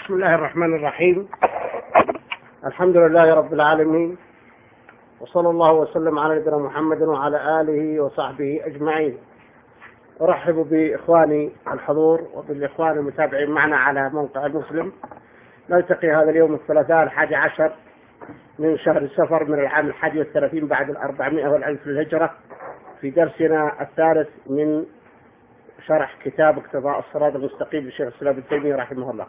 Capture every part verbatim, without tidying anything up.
بسم الله الرحمن الرحيم. الحمد لله رب العالمين، وصلى الله وسلم على نبينا محمد وعلى آله وصحبه أجمعين. أرحب بإخواني الحضور وبالإخوان المتابعين معنا على موقع المسلم. نلتقي هذا اليوم الثلاثاء الحادي عشر من شهر سفر من العام الحادي والثلاثين بعد الأربعمائة والألف للهجرة في درسنا الثالث من شرح كتاب اقتضاء الصراط المستقيم للشيخ الإسلام ابن تيمية رحمه الله.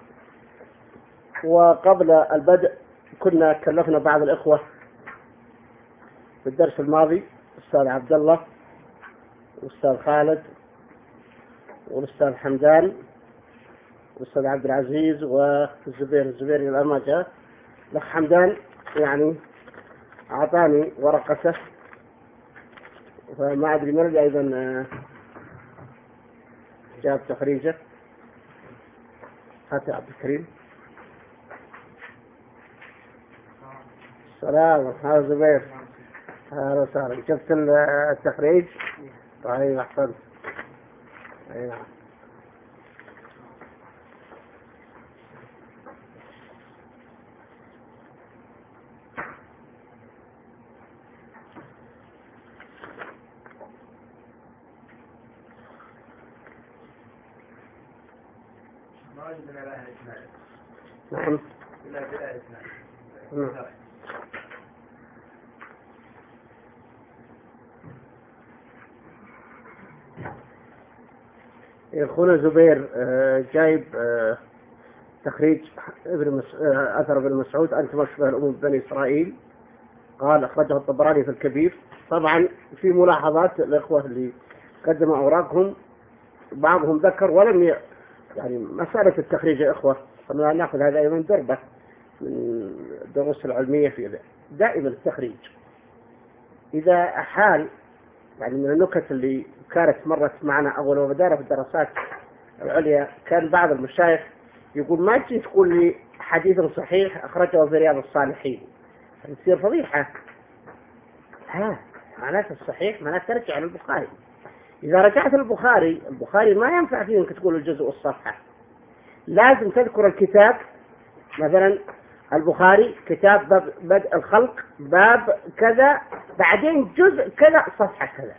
وقبل البدء كنا كلفنا بعض الإخوة في الدرس الماضي، الأستاذ عبد الله والأستاذ خالد والأستاذ حمدان والأستاذ عبد العزيز والزبير الزبير إلى ما جاء. الأخ حمدان يعني أعطاني ورقته، فما أدري من أيضا جاب تخريجه. هات عبد الكريم. السلام، هذا زبير. أهلا وسهلا. شفت التخريج؟ طيب أحسنت. أي نعم. نعم. نعم. أخونا زبير جايب تخريج ابن مس... أثر ابن مسعود أنت مشبه الأمم بني إسرائيل، قال أخرجه الطبراني في الكبير. طبعا في ملاحظات الإخوة اللي قدموا أوراقهم، بعضهم ذكر ولم ي... يعني مسألة التخريج يا إخوة خلينا نأخذ هذا أيضا دربة من الدروس العلمية في ذا. دائما التخريج إذا أحال يعني من النكت اللي كانت مرت معنا أول وبدارة في الدراسات العليا، كان بعض المشايخ يقول ما تجي تقول لي حديث صحيح أخرجه في رياض الصالحين، تصير فضيحة. ها معناته الصحيح معناته ترجع للبخاري. إذا رجعت للبخاري، البخاري ما ينفع فيه أنك تقول الجزء والصفحة، لازم تذكر الكتاب. مثلا البخاري كتاب باب بدء الخلق باب كذا، بعدين جزء كذا صفحة كذا،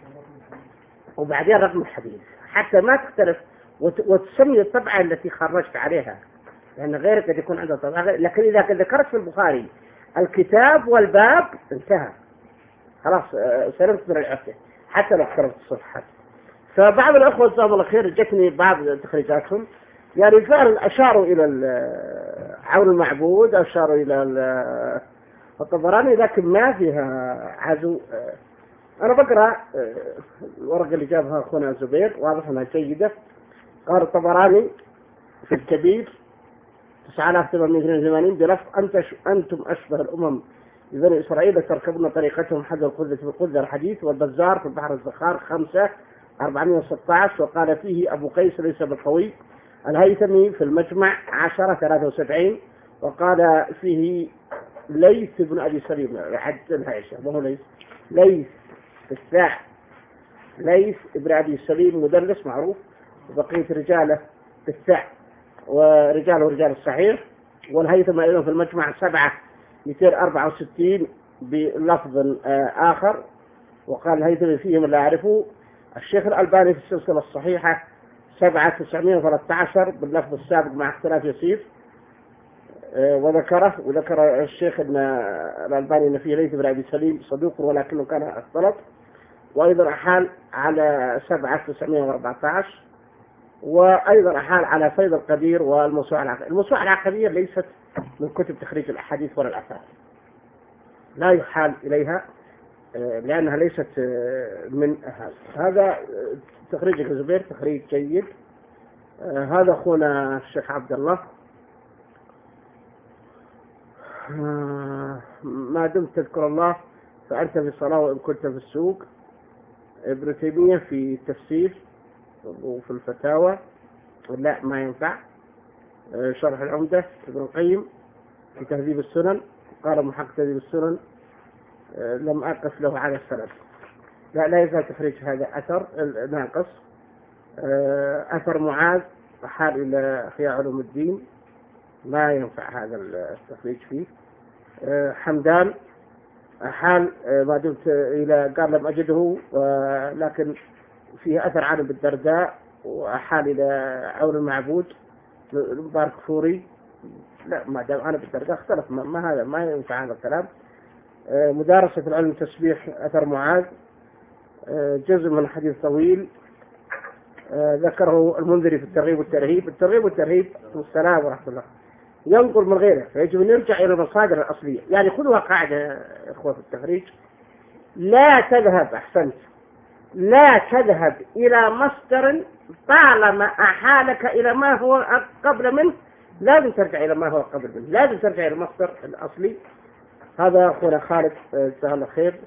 وبعدين رقم الحديث، حتى ما تختلف وتسمي الطبعة التي خرجت عليها، لأن غيرك قد يكون عنده طبعة غير. لكن إذا ذكرت في البخاري الكتاب والباب انتهى، خلاص سلمت من العهدة حتى لو اختلفت الصفحات. فبعض الأخوة جزاهم الله خير جتني بعض تخريجاتهم، يعني فعلا أشاروا إلى عون المعبود، أشاروا إلى الطبراني، لكن ما فيها عزو. أنا بقرأ الورقة اللي جابها أخونا زبير، واضح أنها جيدة. قال الطبراني في الكبير تسعة آلاف وثمانمائة واثنين وثمانين بلفظ أنتم أشبه الأمم ببني إسرائيل تركبون طريقتهم حذو القذة بالقذة الحديث. والبزار في البحر الزخار خمسة أربعمائة وستة عشر، وقال فيه أبو قيس ليس بالقوي. الهيثمي في المجمع عشرة ثلاثة وسبعين، وقال فيه ليث بن أبي سليم حد الهيشة وهو ليث ليث الساع ليث ابن أبي سليم مدرس معروف، وبقية رجاله الساع ورجاله رجال الصحيح. والهيثم أيضا في المجمع سبعة مئتين وأربعة وستين بلفظ آخر، وقال الهيثم فيه من لا أعرفه. الشيخ الألباني في السلسلة الصحيحة سبعة تسعمائة وثلاثة عشر باللفظ السابق مع اختلاف يسير، وذكره وذكر الشيخ أن الألباني أن فيه ليث بن أبي سليم صدوق ولكنه كان اختلط. وأيضا أحال على سبعة تسعمائة وأربعة عشر، وأيضا أحال على فيض القدير والموسوعة العقدية. الموسوعة العقدية ليست من كتب تخريج الأحاديث ولا الآثار، لا يحال إليها لأنها ليست من هذا. هذا تخريجك زبير تخريج جيد. هذا أخونا الشيخ عبد الله. ما دمت تذكر الله فأنت في الصلاة وإن كنت في السوق. ابن تيمية في التفسير وفي الفتاوى لا ما ينفع. شرح العمدة ابن القيم في تهذيب السنن، قال محقق تهذيب السنن لم أقف له على السند. لا لا يزال تخريج هذا أثر ناقص. أثر معاذ حال إلى أحياء علوم الدين ما ينفع هذا التخريج فيه. حمدان حال ما دمت إلى قال لم أجده، لكن فيه أثر عن بالدرداء، وأحال إلى عون المعبود المبارك فوري. لا، ما دام أنا بالدرداء اختلف، ما, ما هذا ما ينفع هذا الكلام. مدارسة العلم التسبيح أثر معاذ، جزء من حديث طويل ذكره المنذري في الترغيب والترهيب. الترغيب والترهيب والسلام ورحمة الله ينقل من غيره، فيجب أن نرجع إلى المصادر الأصلية. يعني خذوها قاعدة إخوة في التخريج، لا تذهب أحسنت لا تذهب إلى مصدر طالما أحالك إلى ما هو قبل منه، لازم ترجع إلى ما هو قبل منه، لازم ترجع إلى المصدر الأصلي. هذا أخونا خالد جزاه الله خير.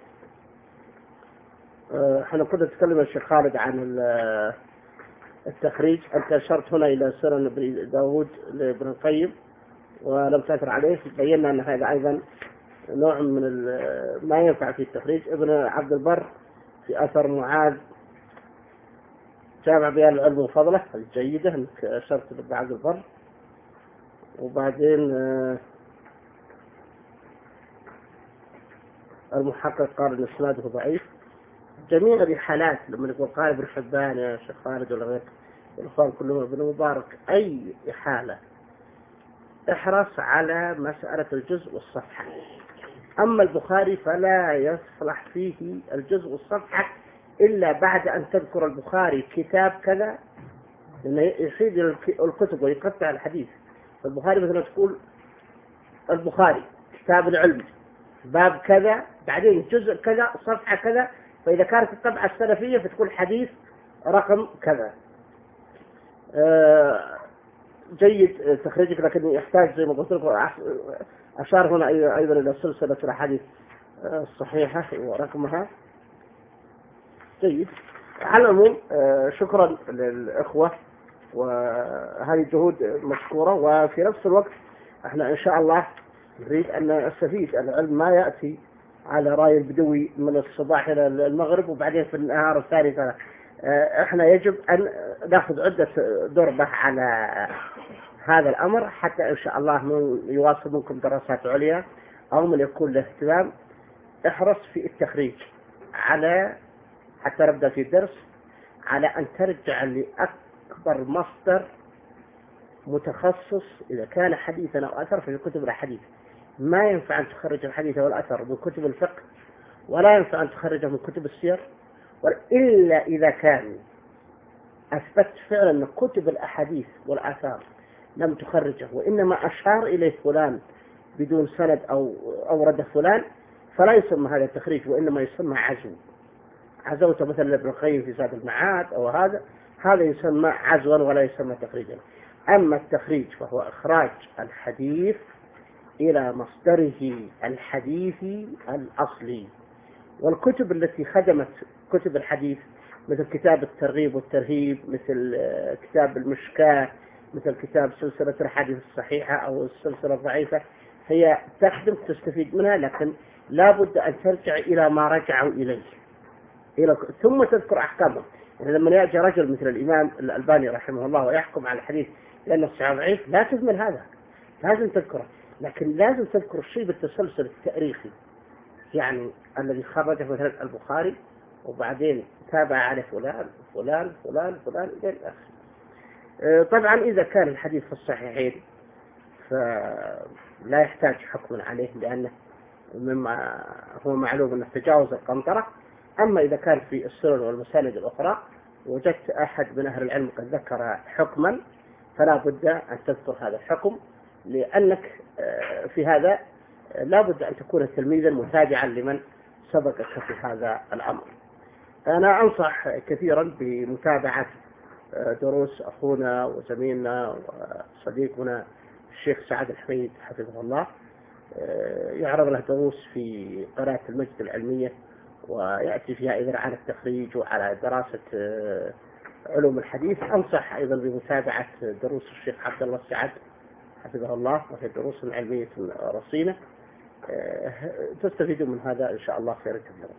احنا كنا نتكلم الشيخ خالد عن التخريج. أنت أشرت هنا إلى سنن داود لابن القيم ولم تأثر عليه، بينا أن هذا أيضا نوع من ما ينفع في التخريج. ابن عبد البر في أثر معاذ جامع بيان العلم وفضله الجيدة، أنك أشرت لابن عبد البر. وبعدين المحقق قال أن إسناده ضعيف. جميع الحالات لما يقول قال ابن حبان يا شيخ خالد ولا غير الإخوان كلهم ابن مبارك، أي حالة احرص على مسألة الجزء والصفحة. أما البخاري فلا يصلح فيه الجزء والصفحة إلا بعد أن تذكر البخاري كتاب كذا، لأنه يحيد الكتب ويقطع الحديث. فالبخاري مثلا تقول البخاري كتاب العلم باب كذا، بعدين جزء كذا صفحة كذا، فإذا كانت الطبعة السلفية فتكون حديث رقم كذا. جيد تخريجك، لكن يحتاج زي ما قلت لكم أشار هنا أيضا إلى سلسلة الأحاديث الصحيحة ورقمها. جيد. على العموم شكرا للإخوة، وهذه جهود مشكورة. وفي نفس الوقت احنا إن شاء الله نريد أن نستفيد. العلم ما يأتي على رأي البدوي من الصباح إلى المغرب وبعدين في النهار الثاني. احنا يجب أن نأخذ عدة ضربة على هذا الأمر حتى إن شاء الله من يواصل منكم دراسات عليا أو من يكون له اهتمام. احرص في التخريج على حتى نبدأ في الدرس على أن ترجع لأكبر مصدر متخصص إذا كان حديثا أو أثر في كتب الحديث. ما ينفع أن تخرج الحديث والأثر من كتب الفقه، ولا ينفع أن تخرجه من كتب السير، إلا إذا كان أثبت فعلا أن كتب الأحاديث والآثار لم تخرجه وإنما أشار إليه فلان بدون سند أو أورد فلان، فلا يسمى هذا التخريج، وإنما يسمى عزو. عزوت مثلا ابن القيم في زاد المعاد أو هذا هذا يسمى عزوا ولا يسمى تخريجا. أما التخريج فهو إخراج الحديث إلى مصدره الحديثي الأصلي. والكتب التي خدمت كتب الحديث مثل كتاب الترغيب والترهيب، مثل كتاب المشكاة، مثل كتاب سلسلة الحديث الصحيحة أو السلسلة الضعيفة، هي تخدم تستفيد منها، لكن لا بد أن ترجع إلى ما رجعوا إليه إلى ثم تذكر أحكامه. يعني لما يأتي رجل مثل الإمام الألباني رحمه الله ويحكم على الحديث لأنه الصحيح ضعيف، لا تهمل هذا، لازم تذكره، لكن لازم تذكر الشيء بالتسلسل التاريخي. يعني الذي خرجه مثلا البخاري وبعدين تابع على فلان فلان فلان فلان إلى الآخر. طبعا إذا كان الحديث في الصحيحين فلا يحتاج حكم عليه، لأنه مما هو معلوم أنه تجاوز القنطرة. أما إذا كان في السنن والمساند الأخرى وجدت أحد من أهل العلم قد ذكر حكما، فلا بد أن تذكر هذا الحكم، لأنك في هذا لا بد أن تكون تلميذا متابعا لمن سبقك في هذا الأمر. أنا أنصح كثيرا بمتابعة دروس أخونا وزميلنا وصديقنا الشيخ سعد الحميد حفظه الله. يعرض له دروس في قناة المجد العلمية، ويأتي فيها إذا عن التخريج وعلى دراسة علوم الحديث. أنصح أيضا بمتابعة دروس الشيخ عبد الله السعد حفظه الله، وهي دروس علمية رصينة، تستفيدوا من هذا إن شاء الله خيرا كثيرا.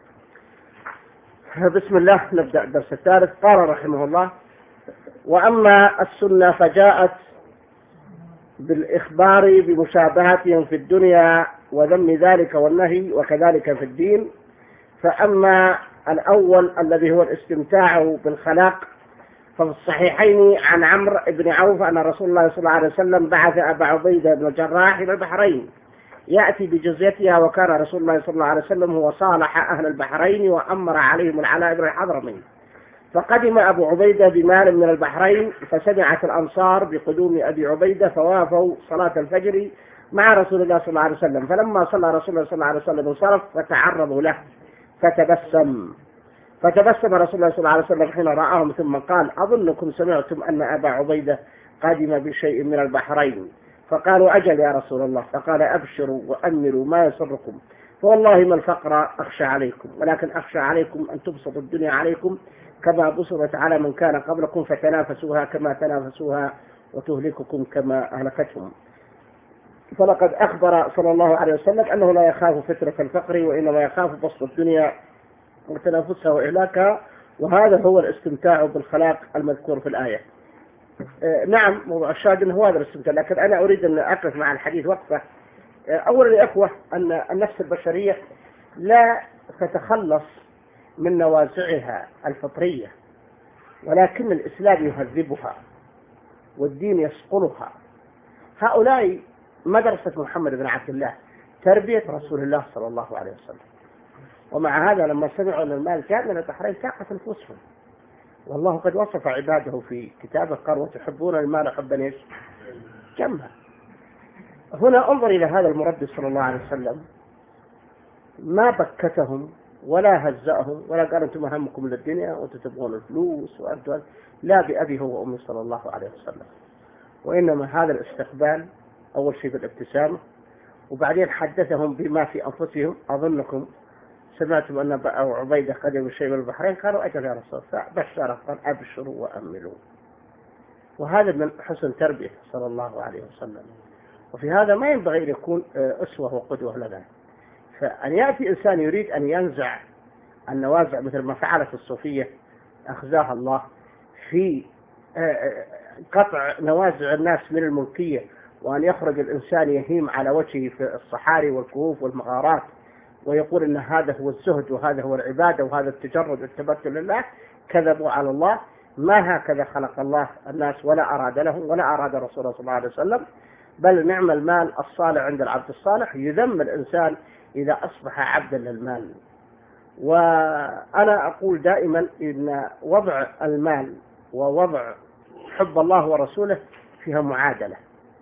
بسم الله، نبدأ الدرس الثالث. قال رحمه الله: وأما السنة فجاءت بالإخبار بمشابهتهم في الدنيا وذم ذلك والنهي وكذلك في الدين. فأما الأول الذي هو الاستمتاع بالخلاق ففي الصحيحين عن عمرو بن عوف أن رسول الله صلى الله عليه وسلم بعث أبا عبيدة بن الجراح إلى البحرين يأتي بجزيتها، وكان رسول الله صلى الله عليه وسلم هو صالح أهل البحرين وأمر عليهم العلاء بن الحضرمي. فقدم أبو عبيدة بمال من البحرين، فسمعت الأنصار بقدوم أبي عبيدة فوافوا صلاة الفجر مع رسول الله صلى الله عليه وسلم. فلما صلى رسول الله صلى الله عليه وسلم انصرف فتعرضوا له فتبسم فتبسم رسول الله صلى الله عليه وسلم حين رآهم ثم قال: أظنكم سمعتم أن أبا عبيدة قادم بشيء من البحرين. فقالوا: أجل يا رسول الله. فقال: أبشروا وأملوا ما يسركم، فوالله ما الفقر أخشى عليكم، ولكن أخشى عليكم أن تبسط الدنيا عليكم كما بسطت على من كان قبلكم فتنافسوها كما تنافسوها وتهلككم كما أهلكتهم. فلقد أخبر صلى الله عليه وسلم أنه لا يخاف فترة الفقر، وإنما يخاف بسط الدنيا وتنافسها وإهلاكها، وهذا هو الاستمتاع بالخلاق المذكور في الآية. آه نعم، موضوع الشاهد هو هذا الاستمتاع، لكن أنا أريد أن أقف مع الحديث وقفة. آه أولا يا أخوة، أن النفس البشرية لا تتخلص من نوازعها الفطرية، ولكن الإسلام يهذبها والدين يصقلها. هؤلاء مدرسة محمد بن عبد الله، تربية رسول الله صلى الله عليه وسلم. ومع هذا لما سمعوا أن المال جاء من البحرين ساقت أنفسهم، والله قد وصف عباده في كتابه قال: وتحبون المال حبا ايش؟ جما. هنا انظر إلى هذا المربي صلى الله عليه وسلم، ما بكتهم ولا هزأهم ولا قال أنتم همكم للدنيا وأنتم تبغون الفلوس وأنتم، لا، بأبي هو وأمي صلى الله عليه وسلم. وإنما هذا الاستقبال أول شيء بالابتسامة، وبعدين حدثهم بما في أنفسهم. أظنكم سمعتم أن أبا عبيدة قدم الشيء من البحرين. قالوا: أجل يا رسول الله. فبشر قال: أبشروا وأملوا. وهذا من حسن تربية صلى الله عليه وسلم. وفي هذا ما ينبغي أن يكون أسوة وقدوة لنا. فأن يأتي إنسان يريد أن ينزع النوازع مثل ما فعلت الصوفية أخزاها الله في قطع نوازع الناس من الملكية، وأن يخرج الإنسان يهيم على وجهه في الصحاري والكهوف والمغارات ويقول إن هذا هو الزهد وهذا هو العبادة وهذا التجرد والتبتل لله، كذبوا على الله. ما هكذا خلق الله الناس ولا أراد لهم ولا أراد رسوله صلى الله عليه وسلم. بل نعم المال الصالح عند العبد الصالح. يذم الإنسان إذا أصبح عبدا للمال. وأنا أقول دائما إن وضع المال ووضع حب الله ورسوله فيها معادلة.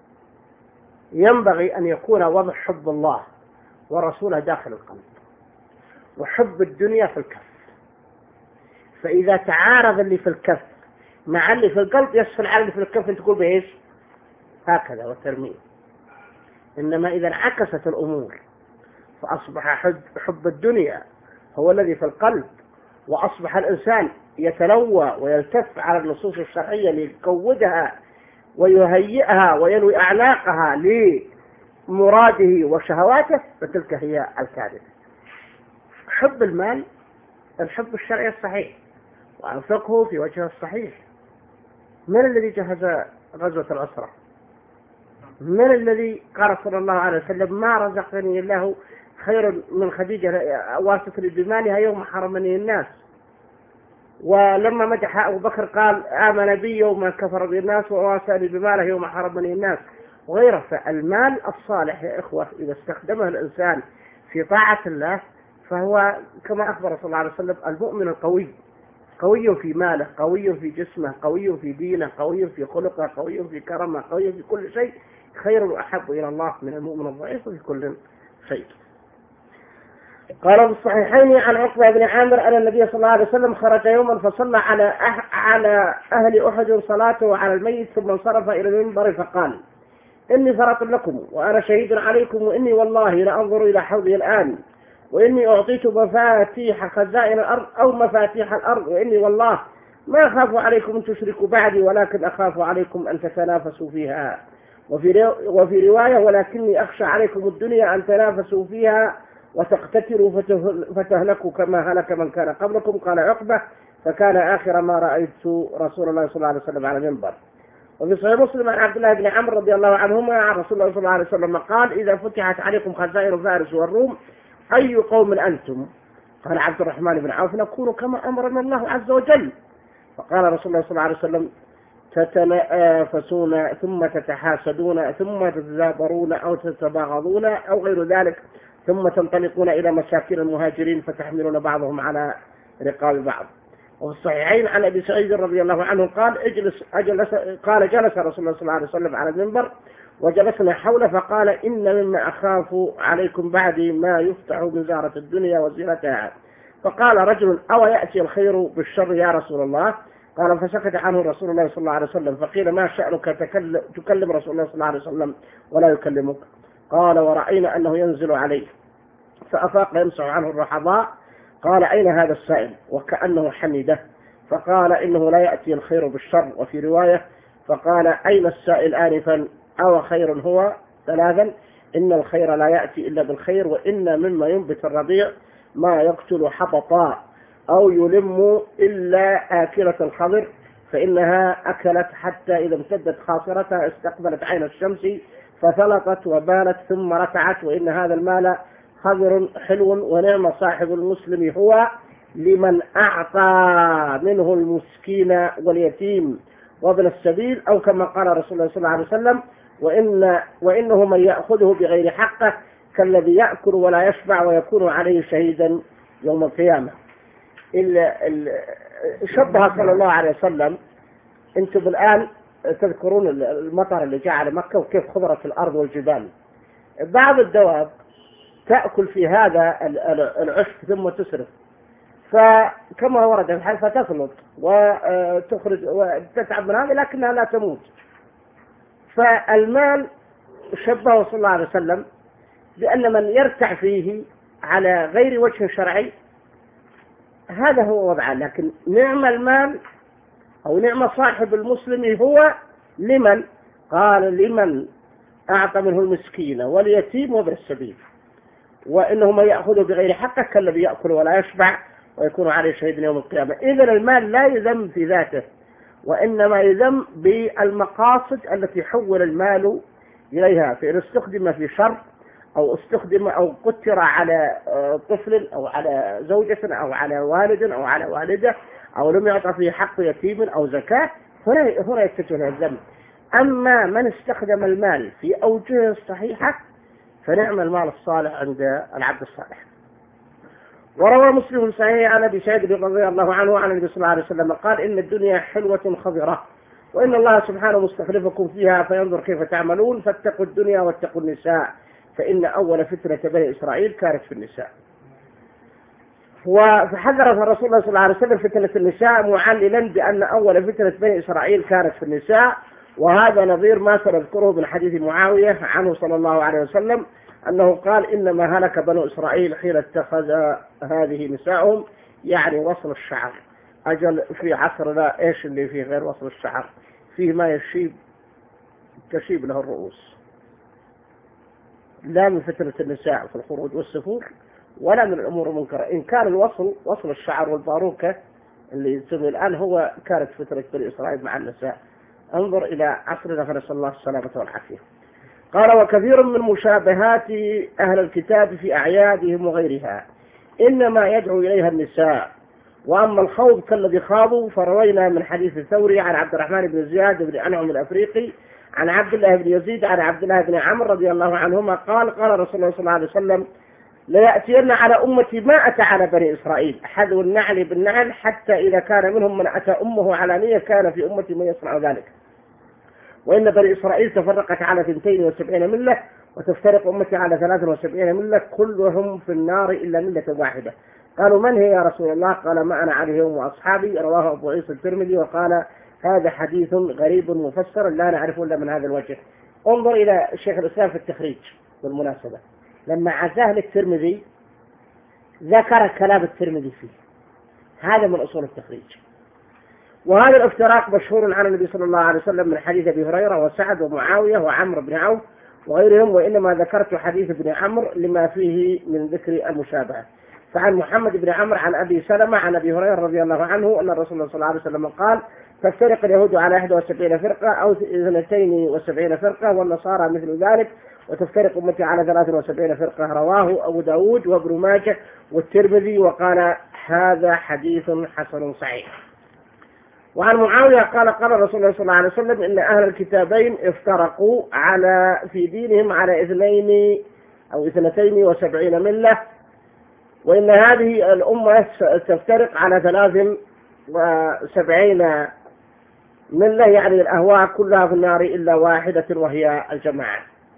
ينبغي أن يكون وضع حب الله ورسوله داخل القلب، وحب الدنيا في الكف. فإذا تعارض اللي في الكف مع اللي في القلب يسهل على اللي في الكف أن تقول بإيش؟ هكذا وترميه. إنما إذا انعكست الأمور فأصبح حب, حب الدنيا هو الذي في القلب، وأصبح الإنسان يتلوى ويلتف على النصوص الشرعية ليقودها ويهيئها وينوي أعناقها لمراده وشهواته، فتلك هي الكارثة. حب المال الحب الشرعي الصحيح، وأنفقه في وجهه الصحيح. من الذي جهز غزوة العسرة؟ من الذي قال صلى الله عليه وسلم: ما رزقني الله خير من خديجة واسطني بمالها يوم حرمني الناس؟ ولما مدح أبو بكر قال: آمن بي يوم كفر بالناس وواساني بماله يوم حرمني الناس، وغيره. فالمال الصالح يا إخوة إذا استخدمه الإنسان في طاعة الله فهو كما أخبر صلى الله عليه وسلم المؤمن القوي، قوي في ماله، قوي في جسمه، قوي في دينه، قوي في خلقه، قوي في كرمه، قوي في كل شيء. خير وأحب إلى الله من المؤمن الضعيف في كل شيء. قال في الصحيحين عن عقبة بن عامر أن النبي صلى الله عليه وسلم خرج يوما فصلى على أه على أهل أحد صلاته على الميت، ثم انصرف إلى المنبر فقال: إني فرط لكم وأنا شهيد عليكم، وإني والله لأنظر إلى حوضي الآن، وإني أعطيت مفاتيح خزائن الأرض أو مفاتيح الأرض، وإني والله ما أخاف عليكم أن تشركوا بعدي، ولكن أخاف عليكم أن تتنافسوا فيها. وفي وفي رواية: ولكني أخشى عليكم الدنيا أن تنافسوا فيها وتقتتلوا فتهلكوا كما هلك من كان قبلكم. قال عقبة: فكان آخر ما رأيت رسول الله صلى الله عليه وسلم على المنبر. وفي صحيح مسلم عن عبد الله بن عمرو رضي الله عنهما عن رسول الله صلى الله عليه وسلم قال إذا فتحت عليكم خزائن فارس والروم أي قوم أنتم؟ قال عبد الرحمن بن عوف نكون كما أمرنا الله عز وجل. فقال رسول الله صلى الله عليه وسلم تتنافسون ثم تتحاسدون ثم تتزابرون أو تتباغضون أو غير ذلك ثم تنطلقون إلى مساكن المهاجرين فتحملون بعضهم على رقاب بعض. وفي الصحيحين عن أبي سعيد رضي الله عنه قال اجلس أجلس قال جلس رسول الله صلى الله عليه وسلم على المنبر وجلسنا حوله فقال إن مما أخاف عليكم بعدي ما يفتح من زهرة الدنيا وزينتها. فقال رجل أو يأتي الخير بالشر يا رسول الله؟ قال فسكت عنه رسول الله صلى الله عليه وسلم. فقيل ما شأنك تكلم رسول الله صلى الله عليه وسلم ولا يكلمك؟ قال ورأينا أنه ينزل عليه فأفاق يمسح عنه الرحضاء. قال أين هذا السائل؟ وكأنه حمده. فقال إنه لا يأتي الخير بالشر. وفي رواية فقال أين السائل آنفا؟ أو خير هو؟ ثلاثا إن الخير لا يأتي إلا بالخير وإن مما ينبت الربيع ما يقتل حبطا أو يلم إلا آكلة الخضر فإنها أكلت حتى إذا امتدت خاصرتها استقبلت عين الشمس فثلطت وبانت ثم ركعت. وإن هذا المال خضر حلو ونعم صاحب المسلم هو لمن أعطى منه المسكين واليتيم وابن السبيل أو كما قال رسول الله صلى الله عليه وسلم وإن وإنه من يأخذه بغير حقه كالذي يأكل ولا يشبع ويكون عليه شهيدا يوم القيامة. شبه صلى الله عليه وسلم أنتم الآن تذكرون المطر اللي جاء على مكة وكيف خضرت الأرض والجبال. بعض الدواب تأكل في هذا العشب ثم تسرف فكما ورد في الحديث فتفلط وتخرج وتتعب من هذا لكنها لا تموت. فالمال شبهه صلى الله عليه وسلم بأن من يرتع فيه على غير وجه شرعي هذا هو وضعه. لكن نعم المال أو نعم صاحب المسلم هو لمن قال لمن أعطى منه المسكين واليتيم وابن السبيل وإنه من يأخذه بغير حقه كالذي يأكل ولا يشبع ويكون عليه شهيد يوم القيامة. إذن المال لا يذم في ذاته وإنما يذم بالمقاصد التي حول المال إليها. فإن استخدم في شر أو استخدم أو قتر على طفل أو على زوجة أو على والد أو على والدة أو لم يعطى فيه حق يتيم أو زكاة هنا هنا يتجه الذنب. أما من استخدم المال في أوجه الصحيحة فنعم المال الصالح عند العبد الصالح. وروى مسلم صحيح عن أبي سعيد رضي الله عنه عن النبي صلى الله عليه وسلم قال إن الدنيا حلوة خضرة وإن الله سبحانه مستخلفكم فيها فينظر كيف تعملون فاتقوا الدنيا واتقوا النساء فإن أول فتنة بني إسرائيل كانت في النساء. وحذر الرسول صلى الله عليه وسلم فتنة النساء معللا بأن أول فتنة بني إسرائيل كانت في النساء. وهذا نظير ما سنذكره من حديث معاوية عنه صلى الله عليه وسلم أنه قال إنما هلك بنو إسرائيل حين اتخذ هذه نساءهم يعني وصل الشعر. أجل في عصرنا إيش اللي فيه غير وصل الشعر؟ فيه ما يشيب تشيب له الرؤوس. لا من فتنة النساء في الخروج والسفور ولا من الأمور المنكرة. إن كان الوصل وصل الشعر والباروكة اللي يسمى الآن هو كانت فتنة بني إسرائيل مع النساء. انظر إلى عصرنا فنسأل الله السلامة والعافية. قال وكثير من مشابهات أهل الكتاب في أعيادهم وغيرها إنما يدعو إليها النساء. وأما الخوض كالذي خاضوا فروينا من حديث الثوري عن عبد الرحمن بن زياد بن أنعم الأفريقي عن عبد الله بن يزيد عن عبد الله بن عمرو رضي الله عنهما قال قال رسول الله صلى الله عليه وسلم ليأتين على أمتي ما أتى على بني إسرائيل حذو النعل بالنعل حتى إذا كان منهم من أتى أمه علانية كان في أمتي من يصنع ذلك. وإن بني إسرائيل تفرقت على اثنتين وسبعين ملة وتفترق أمتي على ثلاث وسبعين ملة كلهم في النار إلا ملة واحدة. قالوا من هي يا رسول الله؟ قال ما أنا عليه يوم وأصحابي. رواه أبو عيسى الترمذي وقال هذا حديث غريب مفسر لا نعرفه إلا من هذا الوجه. انظر إلى الشيخ الإسلام في التخريج بالمناسبة لما عزاه للترمذي ذكر كلام الترمذي فيه. هذا من أصول التخريج. وهذا الافتراق مشهور عن النبي صلى الله عليه وسلم من حديث أبي هريرة وسعد ومعاوية وعمرو بن عوف وغيرهم وإنما ذكرت حديث ابن عمرو لما فيه من ذكر المشابهة. فعن محمد بن عمرو عن أبي سلمة عن أبي هريرة رضي الله عنه أن الرسول صلى الله عليه وسلم قال: تفترق اليهود على إحدى وسبعين فرقة أو اثنتين وسبعين فرقة والنصارى مثل ذلك، وتفترق أمتي على ثلاث وسبعين فرقة. رواه أبو داود وابن ماجه والترمذي وقال: هذا حديث حسن صحيح. وعن معاوية قال: قال رسول الله صلى الله عليه وسلم: إن أهل الكتابين افترقوا على في دينهم على اثنين أو اثنتين وسبعين ملة، وإن هذه الأمة تفترق على ثلاث وسبعين ملة، يعني الأهواء كلها في النار إلا واحدة وهي الجماعة.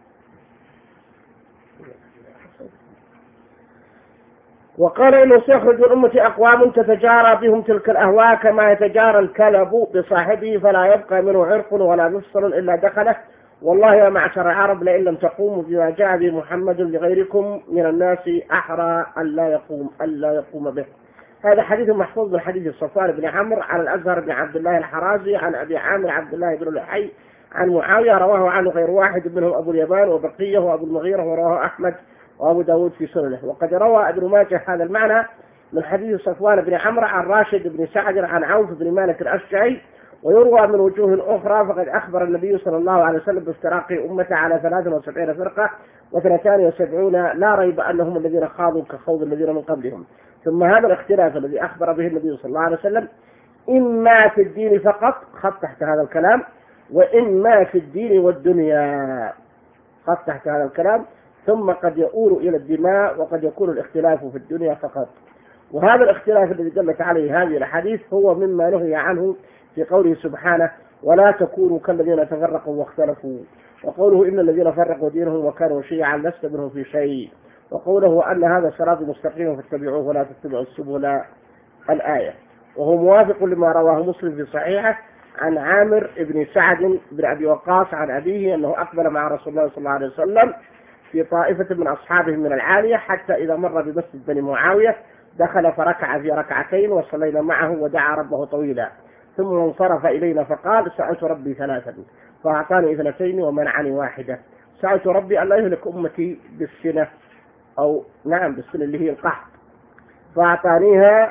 وقال: إنه سيخرج من أمتي أقوام تتجارى بهم تلك الأهواء كما يتجارى الكلب بصاحبه، فلا يبقى منه عرق ولا مفصل إلا دخله. والله يا معشر العرب لئن لم تقوموا بما جاء به محمد لغيركم من الناس أحرى ألا يقوم ألا يقوم به. هذا حديث محفوظ من حديث صفوان بن عمرو عن الأزهر بن عبد الله الحرازي عن أبي عامر عبد الله بن لحي عن معاوية، رواه عنه غير واحد منهم أبو اليمان وبقية وأبو المغيرة، ورواه أحمد وأبو داود في سننه. وقد روى ابن ماجه هذا المعنى من حديث صفوان بن عمرو عن راشد بن سعد عن عوف بن مالك الأشجعي، ويروى من وجوه أخرى. فقد أخبر النبي صلى الله عليه وسلم بافتراق أمته على ثلاث وسبعين فرقة واثنتان وسبعون، لا ريب أنهم الذين خاضوا كخوض الذين من قبلهم. ثم هذا الاختلاف الذي أخبر به النبي صلى الله عليه وسلم إما في الدين فقط، خط تحت هذا الكلام، وإما في الدين والدنيا، خط تحت هذا الكلام، ثم قد يؤول إلى الدماء، وقد يكون الاختلاف في الدنيا فقط. وهذا الاختلاف الذي دلت عليه هذه الحديث هو مما نهي عنه في قوله سبحانه: ولا تكونوا كالذين تفرقوا واختلفوا، وقوله: إن الذين فرقوا دينهم وكانوا شيعا لست منهم في شيء، وقوله: أن هذا صراط مستقيم فاتبعوه ولا تتبعوا السبل، الآية. وهو موافق لما رواه مسلم في صحيحه عن عامر بن سعد بن أبي وقاص عن أبيه أنه أقبل مع رسول الله صلى الله عليه وسلم في طائفة من أصحابه من العالية، حتى إذا مر بمسجد بني معاوية دخل فركع في ركعتين وصلينا معه ودعا ربه طويلا، ثم انصرف إلينا فقال: سألت ربي ثلاثا فأعطاني اثنتين ومنعني واحدة. سألت ربي أن لا يهلك أمتي بالسنة، أو نعم بالسنة اللي هي القحط، فأعطانيها،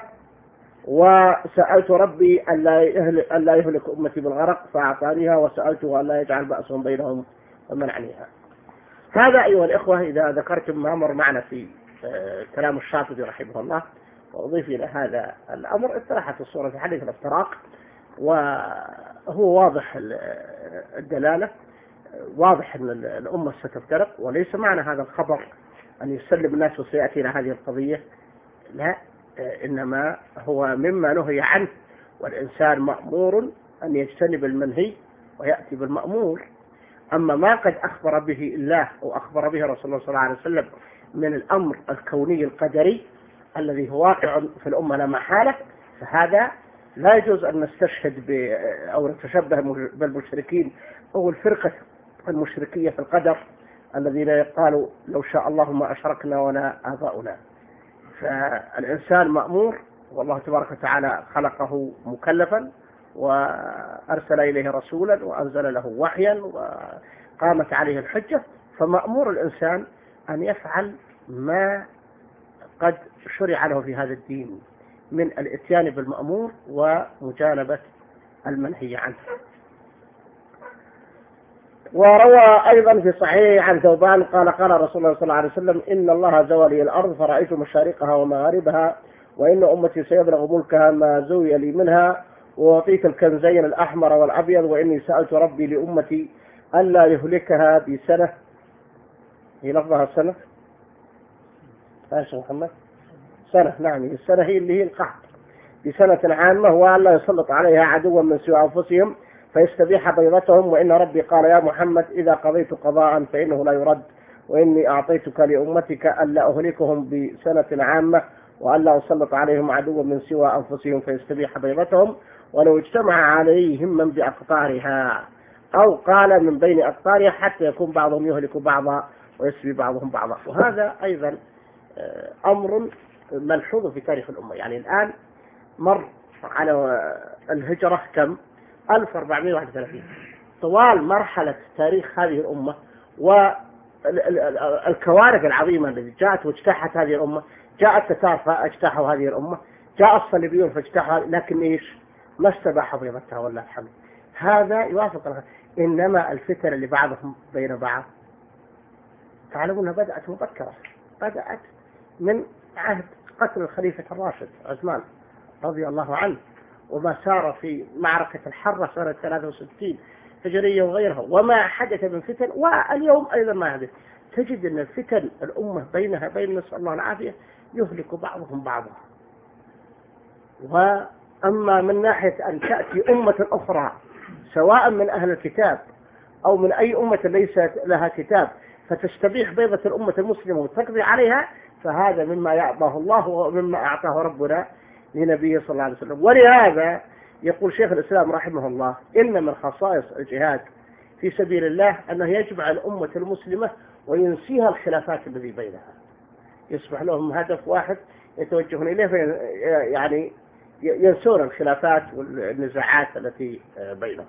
وسألت ربي أن لا يهلك أمتي بالغرق فأعطانيها، وسألته أن لا يجعل بأسهم بينهم ومنعنيها. هذا أيها الإخوة إذا ذكرتم ما مر معنا في كلام الشاطبي رحمه الله، وأضيف إلى هذا الأمر اتضحت الصورة في حديث الافتراق، وهو واضح الدلالة، واضح أن الأمة ستفترق، وليس معنى هذا الخبر أن يسلم الناس وسيأتي إلى هذه القضية، لا، إنما هو مما نهي عنه، والإنسان مأمور أن يجتنب المنهي ويأتي بالمأمور. أما ما قد أخبر به الله أو أخبر به رسول الله صلى الله عليه وسلم من الأمر الكوني القدري الذي هو واقع في الأمة لا محالة، فهذا لا يجوز أن نستشهد أو نتشبه بالمشركين أو الفرقة المشركية في القدر الذين يقالوا: لو شاء الله ما أشركنا ولا آباؤنا. فالإنسان مأمور، والله تبارك وتعالى خلقه مكلفا وأرسل إليه رسولا وأنزل له وحيا وقامت عليه الحجة، فمأمور الإنسان أن يفعل ما قد شرع له في هذا الدين من الاتيان بالمأمور ومجانبة المنهي عنه. وروى أيضا في صحيح عن ثوبان قال: قال رسول الله صلى الله عليه وسلم: إن الله زوى لي الأرض فرأيت مشارقها ومغاربها، وإن أمتي سيبلغ ملكها ما زوي لي منها، ووطيت الكنزين الأحمر والأبيض، وإني سألت ربي لأمتي ألا يهلكها بسنة، هي لفظها سنة، ماشي محمد، سنة، نعم السنة هي اللي هي القحط، بسنة عامة، وألا يسلط عليها عدوا من سوى أنفسهم فيستبيح بيضتهم. وإن ربي قال: يا محمد إذا قضيت قضاء فإنه لا يرد، وإني أعطيتك لأمتك ألا أهلكهم بسنة عامة، وألا أسلط عليهم عدوا من سوى أنفسهم فيستبيح بيضتهم، ولو اجتمع عليهم من بأقطارها، أو قال من بين أقطارها، حتى يكون بعضهم يهلك بعضا ويسبي بعضهم بعضا. وهذا أيضا أمر ملحوظ في تاريخ الأمة. يعني الآن مر على الهجرة كم؟ ألف وأربعمائة وواحد وثلاثين. طوال مرحلة تاريخ هذه الأمة والكوارث العظيمة التي جاءت واجتاحت هذه الأمة جاء التتار فاجتاحوا هذه الأمة، جاء الصليبيون فاجتاحوا، لكن إيش؟ ما استباحوا بيضتها ولا الحمد. هذا يوافق الغ... إنما الفتن اللي بعضهم بين بعض تعلمونها بدأت مبكرة، بدأت من عهد قتل الخليفة الراشد عثمان رضي الله عنه، وما سار في معركة الحرة سنة ثلاثة وستين هجرية وغيرها، وما حدث من فتن، واليوم أيضا ما حدث. تجد أن الفتن الأمة بينها بين، نسأل الله العافية، يهلك بعضهم بعضا. وأما من ناحية أن تأتي أمة أخرى سواء من أهل الكتاب أو من أي أمة ليست لها كتاب فتستبيح بيضة الأمة المسلمة وتقضي عليها، فهذا مما يعطاه الله ومما أعطاه ربنا لنبيه صلى الله عليه وسلم. ولهذا يقول شيخ الإسلام رحمه الله إن من خصائص الجهاد في سبيل الله أنه يجمع الأمة المسلمة وينسيها الخلافات التي بينها، يصبح لهم هدف واحد يتوجهون إليه، يعني ينسون الخلافات والنزاعات التي بينهم.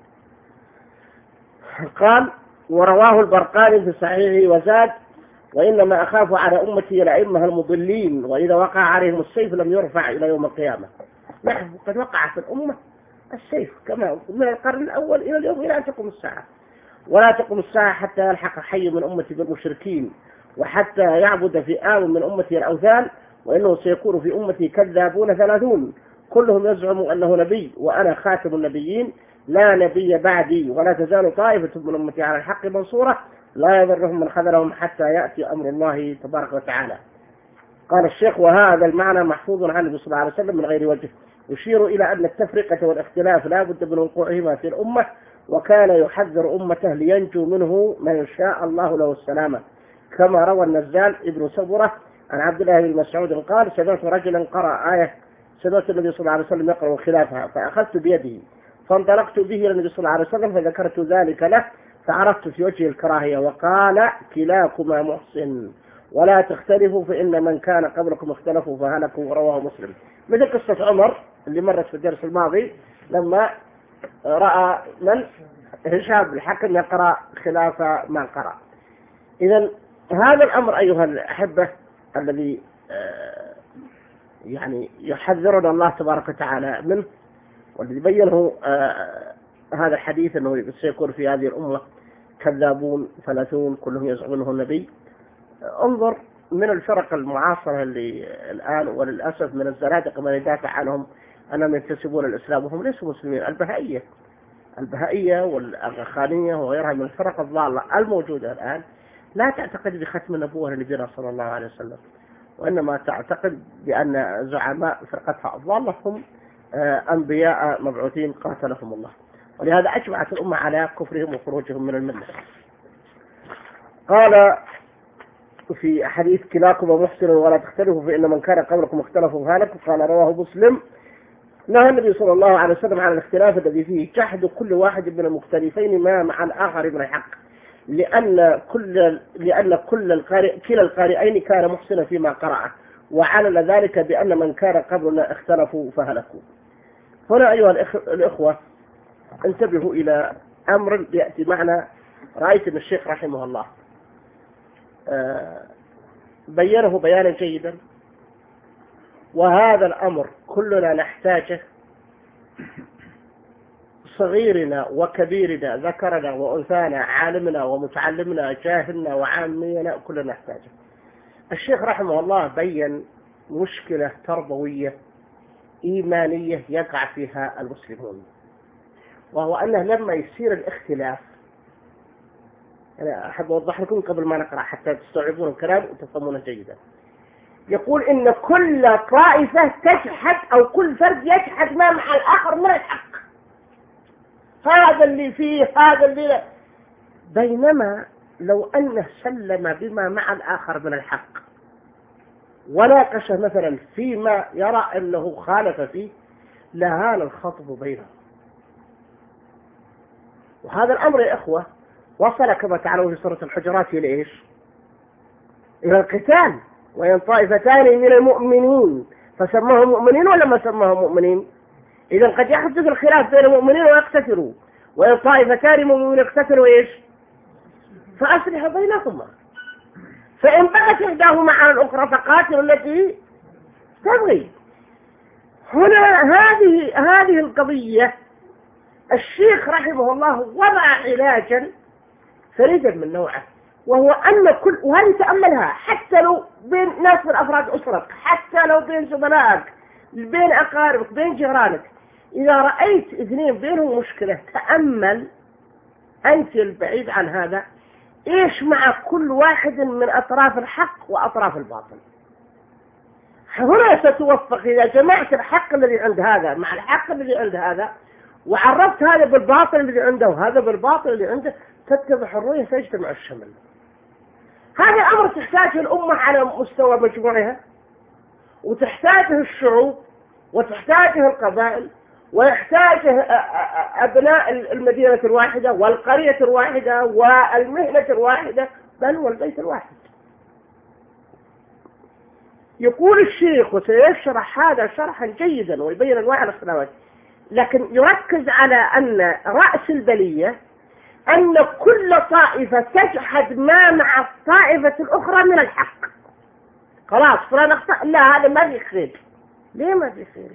قال ورواه البرقاني في صحيحه وزاد وإنما أخاف على أمتي الأئمة المضلين وإذا وقع عليهم السيف لم يرفع إلى يوم القيامة. نحن قد وقع في الأمة السيف كما من القرن الأول إلى اليوم إلى أن تقوم الساعة، ولا تقوم الساعة حتى يلحق حي من أمتي بالمشركين وحتى يعبد فئام من أمتي الأوثان، وإنه سيكون في أمتي كذابون ثلاثون كلهم يزعم أنه نبي وأنا خاتم النبيين لا نبي بعدي ولا تزال طائفة من أمتي على الحق منصورة لا يضرهم من خذلهم حتى يأتي أمر الله تبارك وتعالى. قال الشيخ وهذا المعنى محفوظ عن النبي صلى الله عليه وسلم من غير وجه، يشير إلى أن التفرقة والاختلاف لا بد من وقوعهما في الأمة، وكان يحذر أمته لينجو منه من شاء الله له السلامة، كما روى النزال ابن سبرة عن عبد الله بن مسعود قال سمعت رجلا قرأ آية سمعت النبي صلى الله عليه وسلم يقرأ خلافها فأخذت بيده فانطلقت به إلى النبي صلى الله عليه وسلم فذكرت ذلك له فعرفت في وجهه الكراهية وقال كلاكما محسن ولا تختلفوا فإن من كان قبلكم اختلفوا فهلكوا، رواه مسلم. مثل قصة عمر اللي مرت في الدرس الماضي لما رأى من هشام الحكم يقرأ خلاف ما قرأ. إذن هذا الأمر أيها الأحبة الذي يعني يحذرنا الله تبارك وتعالى منه، والذي بينه هذا الحديث أنه سيكون في هذه الأمة كذابون ثلاثون كلهم يزعمونه النبي. انظر من الفرق المعاصرة اللي الآن وللأسف من الزنادقة من يدافع عنهم أنهم ينتسبون الإسلام وهم ليسوا مسلمين، البهائية البهائية والأغاخانية وغيرها من الفرق الضالة الموجودة الآن لا تعتقد بختم النبوة لنبينا صلى الله عليه وسلم، وإنما تعتقد بأن زعماء فرقتها الضالة هم أنبياء مبعوثين قاتلهم الله، ولهذا أجمعت الأمة على كفرهم وخروجهم من الملة. قال في حديث كلاكم محسن ولا تختلفوا فإن من كان قبلكم اختلفوا فهلكوا، قال رواه مسلم نهى النبي صلى الله عليه وسلم عن الاختلاف الذي فيه جحد كل واحد من المختلفين ما مع الآخر من الحق، لأن كل لأن كل القارئ كلا القارئين كان محسنا فيما قرأه، وعلل ذلك بأن من كان قبلنا اختلفوا فهلكوا. هنا أيها الإخوة انتبهوا إلى أمر يأتي معنا. رأيت أن الشيخ رحمه الله بينه بيانا جيدا، وهذا الأمر كلنا نحتاجه، صغيرنا وكبيرنا ذكرنا وأنثانا عالمنا ومتعلمنا جاهلنا وعامينا كلنا نحتاجه. الشيخ رحمه الله بين مشكلة تربوية إيمانية يقع فيها المسلمون، وهو أنه لما يصير الاختلاف، أنا أحب أوضح لكم قبل ما نقرأ حتى تستوعبون الكلام وتفهمونه جيدا. يقول إن كل طائفة تجحد أو كل فرد يجحد ما مع الآخر من الحق، هذا اللي فيه هذا اللي لا. بينما لو أنه سلم بما مع الآخر من الحق وناقشه مثلا فيما يرى أنه خالف فيه لهان الخطب بينهم. وهذا الأمر يا إخوة وصل كما تعلمون في سورة الحجرات إلى إيش؟ إلى القتال. وإن طائفتان من المؤمنين فسموهم مؤمنين ولا ما سموهم مؤمنين؟ إذا قد يحدث الخلاف بين المؤمنين ويقتتلوا، وإن طائفتان من المؤمنين يقتتلوا إيش؟ فأصلحوا بينهما. فإن بغت إحداهما على الأخرى فقاتلوا التي تبغي. هنا هذه هذه القضية الشيخ رحمه الله وضع علاجا فريدا من نوعه، وهو أن كل، وهذه تأملها حتى لو بين ناس من أفراد أسرتك، حتى لو بين زملائك، بين أقاربك، بين جيرانك، إذا رأيت اثنين بينهم مشكلة تأمل أنت البعيد عن هذا إيش مع كل واحد من أطراف الحق وأطراف الباطل. هنا ستوفق إذا جمعت الحق الذي عند هذا مع الحق الذي عند هذا، وعرفت هذا بالباطل الذي عنده وهذا بالباطل الذي عنده، تتضح الرؤية فيجتمع الشمل. هذا أمر تحتاجه الأمة على مستوى مجموعها، وتحتاجه الشعوب، وتحتاجه القبائل، ويحتاجه أبناء المدينة الواحدة والقرية الواحدة والمهنة الواحدة، بل والبيت الواحد. يقول الشيخ وسيشرح هذا شرحا جيدا ويبين أنواع الاختلافات، لكن يركز على أن رأس البلية أن كل طائفة تجحد ما مع الطائفة الأخرى من الحق. خلاص فلان أخطأ، لا هذا ما في خير. ليه ما في خير؟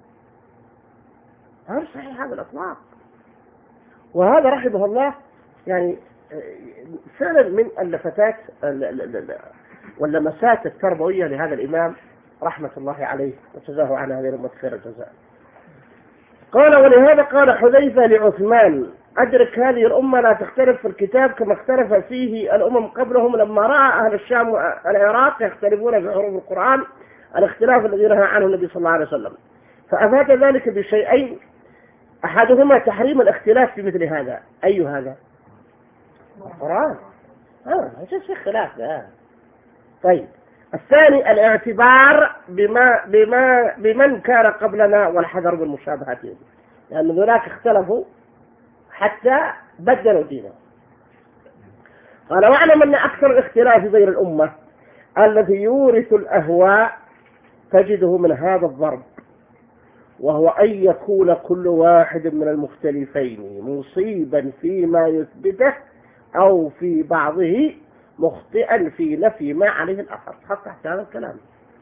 غير صحيح هذا الإطلاق. وهذا رحمه الله يعني فعلا من اللفتات واللمسات التربوية لهذا الإمام رحمة الله عليه وجزاه عن هذه الأمة خير الجزاء. قال: ولهذا قال حذيفة لعثمان: أدرك هذه الأمة لا تختلف في الكتاب كما اختلف فيه الأمم قبلهم، لما رأى أهل الشام والعراق يختلفون في حروف القرآن الاختلاف الذي نهى عنه النبي صلى الله عليه وسلم، فأفاد ذلك بشيئين: أحدهما تحريم الاختلاف في مثل هذا. أي هذا؟ القرآن. اه ايش اختلاف ده؟ طيب. الثاني الاعتبار بما بما بمن كان قبلنا والحذر من مشابهتهم، لأن ذولاك اختلفوا حتى بدلوا دينهم. قال: واعلم أن أكثر الاختلاف بين الأمة الذي يورث الأهواء تجده من هذا الضرب، وهو أن يكون كل واحد من المختلفين مصيبا فيما يثبته أو في بعضه مخطئا في نفي ما عليه الآخر. حط تحت هذا الكلام.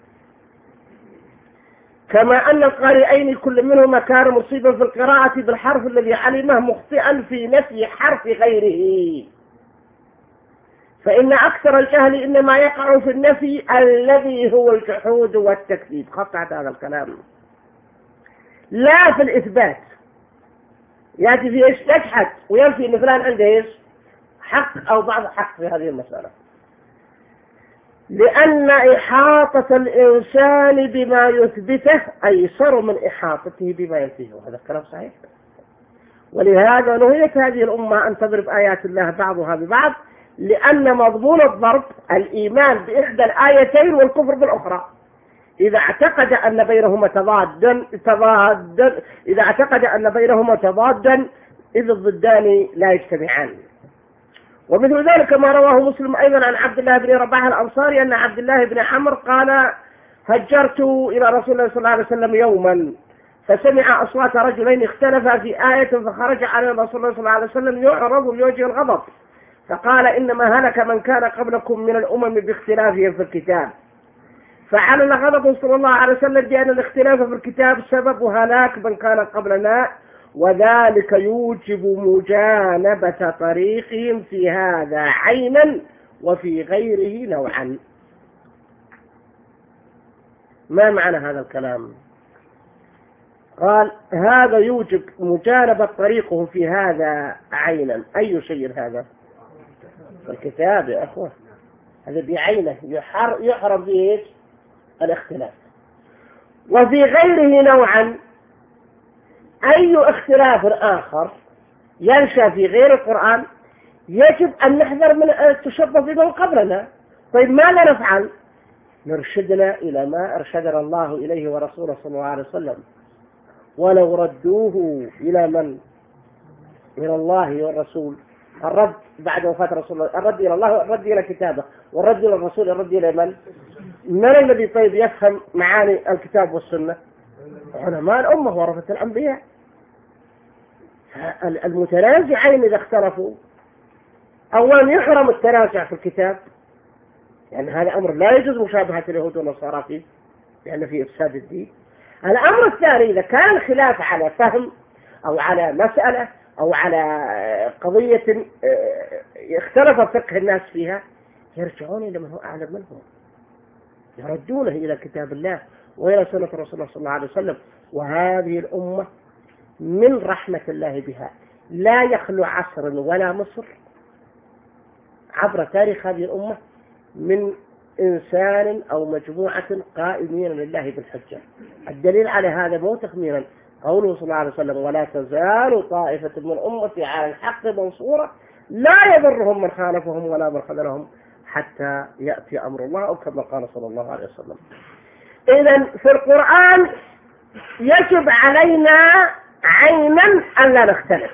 كما أن القارئين كل منهما كان مصيبا في القراءة بالحرف الذي علمه مخطئا في نفي حرف غيره، فإن أكثر الجهل إنما يقع في النفي الذي هو الجحود والتكذيب. خط تحت هذا الكلام. لا في الإثبات. يأتي في إيش؟ يجحد وينفي إن فلان عنده إيش؟ حق أو بعض حق في هذه المسألة، لأن إحاطة الإنسان بما يثبته أيسر من إحاطته بما ينفيه. وهذا الكلام صحيح. ولهذا نهيت هذه الأمة أن تضرب آيات الله بعضها ببعض، لأن مضمون الضرب الإيمان بإحدى الآيتين والكفر بالأخرى. إذا اعتقد أن بينهما تضادا تضادا إذا اعتقد أن بينهما تضادا إذ الضدان لا يجتمعان. ومثل ذلك ما رواه مسلم أيضا عن عبد الله بن رباح الأنصاري أن عبد الله بن عمرو قال: هجرت إلى رسول الله صلى الله عليه وسلم يوما فسمع أصوات رجلين اختلفا في آية، فخرج على رسول الله صلى الله عليه وسلم يعرض بوجه الغضب، فقال: إنما هلك من كان قبلكم من الأمم باختلافهم في الكتاب. فعلل غضب صلى الله عليه وسلم بأن الاختلاف في الكتاب سبب هلاك من كان قبلنا، وذلك يوجب مجانبة طريقهم في هذا عينا وفي غيره نوعا. ما معنى هذا الكلام؟ قال: هذا يوجب مجانبة طريقهم في هذا عينا. أي شيء هذا؟ الكتاب يا أخوة، هذا بعينه يحرم به الاختلاف. وفي غيره نوعا، أي اختلاف آخر ينشأ في غير القرآن يجب أن نحذر من التشبه بمن قبلنا. طيب ماذا نفعل؟ نرشدنا إلى ما أرشدنا الله إليه ورسوله صلى الله عليه وسلم، ولو ردوه إلى من؟ إلى الله والرسول. الرد بعد وفاة رسول الله، الرد إلى الله والرد إلى كتابه، والرد إلى الرسول، الرد إلى من؟ من الذي طيب يفهم معاني الكتاب والسنة؟ علماء الأمة ورثة الأنبياء. المتنازعين إذا اختلفوا أولا يحرم التنازع في الكتاب، يعني هذا أمر لا يجوز مشابهة اليهود والنصارى فيه، لأن فيه إفساد الدين. الأمر الثاني إذا كان الخلاف على فهم أو على مسألة أو على قضية اختلف فقه الناس فيها، يرجعون إلى من هو أعلم منهم، يردونه إلى كتاب الله وإلى سنة رسول الله صلى الله عليه وسلم. وهذه الأمة من رحمة الله بها لا يخلو عصر ولا مصر عبر تاريخ هذه الأمة من إنسان أو مجموعة قائمين لله بالحجة. الدليل على هذا مو تخمينا قوله صلى الله عليه وسلم: ولا تزال طائفة من أمتي على الحق منصورة لا يضرهم من خالفهم ولا من خذلهم حتى يأتي أمر الله، أو كما قال صلى الله عليه وسلم. إذن في القرآن يجب علينا عينا أن لا نختلف،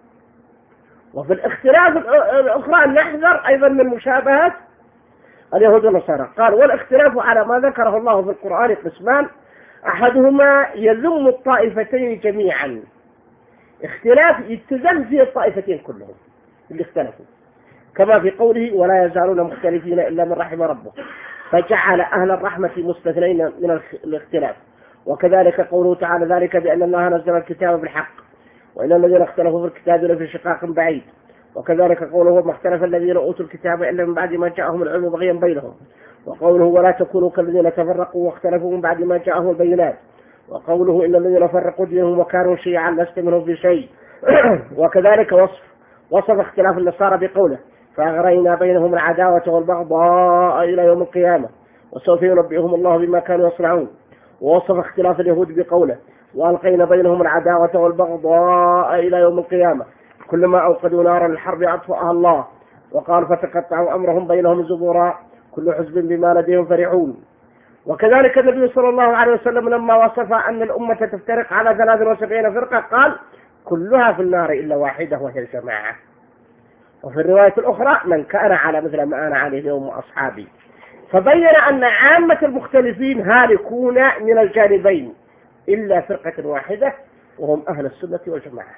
وفي الاختلاف الأخرى نحذر أيضا من مشابهة اليهود والنصارى. قال: والاختلاف على ما ذكره الله في القرآن قسمان، أحدهما يذم الطائفتين جميعا، اختلاف يتزل فيه الطائفتين كلهم اللي اختلفوا، كما في قوله: ولا يزالون مختلفين إلا من رحم ربه، فجعل أهل الرحمة مستثنين من الاختلاف. وكذلك قوله تعالى: ذلك بأن الله نزل الكتاب بالحق وإن الذين اختلفوا في الكتاب لفي شقاق بعيد. وكذلك قوله: ما اختلف الذين أوتوا الكتاب إلا من بعد ما جاءهم العلم بغيا بينهم. وقوله: ولا تكونوا كالذين تفرقوا واختلفوا من بعد ما جاءهم البينات. وقوله: إن الذين فرقوا دينهم وكانوا شيعا لست منهم في شيء. وكذلك وصف وصف اختلاف النصارى بقوله: فأغرينا بينهم العداوة والبغضاء إلى يوم القيامة وسوف ينبئهم الله بما كانوا يصنعون. ووصف اختلاف اليهود بقوله: وألقينا بينهم العداوة والبغضاء إلى يوم القيامة كلما أوقدوا نارا للحرب أطفأها الله. وقال: فتقطعوا أمرهم بينهم زبورا كل حزب بما لديهم فرحون. وكذلك النبي صلى الله عليه وسلم لما وصف أن الأمة تفترق على ثلاث وسبعين فرقة قال: كلها في النار إلا واحدة وهي الجماعة. وفي الرواية الأخرى: من كان على مثل ما أنا عليه اليوم وأصحابي. فبين أن عامة المختلفين هالكون من الجانبين إلا فرقة واحدة وهم أهل السنة والجماعة.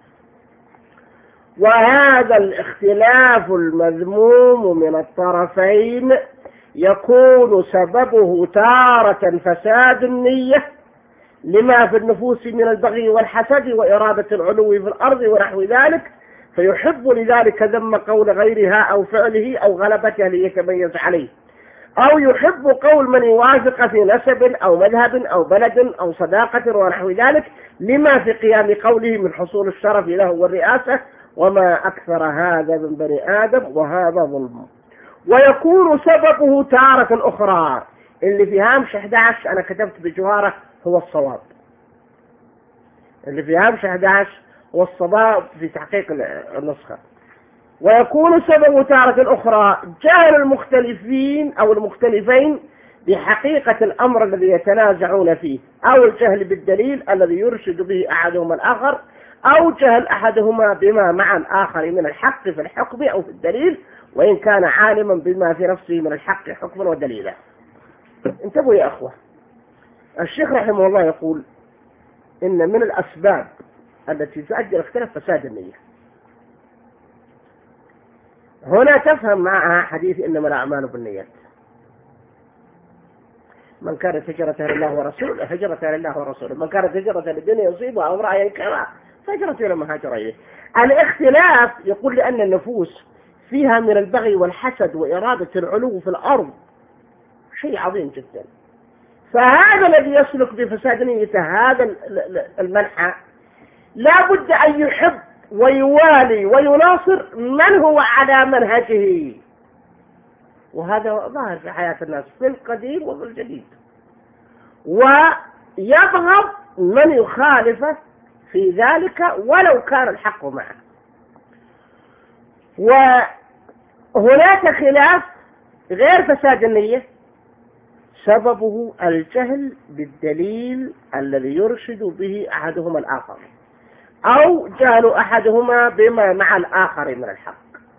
وهذا الاختلاف المذموم من الطرفين يكون سببه تارة فساد النية لما في النفوس من البغي والحسد وإرادة العلو في الأرض ونحو ذلك، فيحب لذلك ذم قول غيرها أو فعله أو غلبته ليتميز عليه، أو يحب قول من يوافق في نسب أو مذهب أو بلد أو صداقة ونحو ذلك لما في قيام قوله من حصول الشرف له والرئاسة، وما أكثر هذا من بني آدم وهذا ظلم. ويكون سببه تارة أخرى اللي في هامش أحد عشر أنا كتبت بجواره هو الصواب، اللي في هامش أحد عشر هو الصواب في تحقيق النسخة. ويكون سببه تارة أخرى جهل المختلفين أو المختلفين بحقيقة الأمر الذي يتنازعون فيه، أو الجهل بالدليل الذي يرشد به أحدهما الآخر، أو جهل أحدهما بما مع الآخر من الحق في الحكم أو في الدليل وإن كان عالما بما في نفسه من الحق حكما ودليلا. انتبهوا يا أخوة، الشيخ رحمه الله يقول إن من الأسباب التي تؤدي اختلاف فساد النية. هنا تفهم معها حديث إنما الأعمال بالنيات. من كانت هجرته لله ورسوله هجرته لله ورسوله، من كانت هجرته للدنيا يصيبها أو امرأة ينكرها فهجرته لما هاجر إليه. الاختلاف يقول لأن النفوس فيها من البغي والحسد وإرادة العلو في الأرض شيء عظيم جدا، فهذا الذي يسلك بفساد نيته هذا المنحى لا بد أن يحب ويوالي ويناصر من هو على منهجه، وهذا ظاهر في حياة الناس في القديم وفي الجديد، ويبغض من يخالفه في ذلك ولو كان الحق معه. وهناك خلاف غير فساد النية سببه الجهل بالدليل الذي يرشد به أحدهما الآخر، أو جهل أحدهما بما مع الآخر من الحق.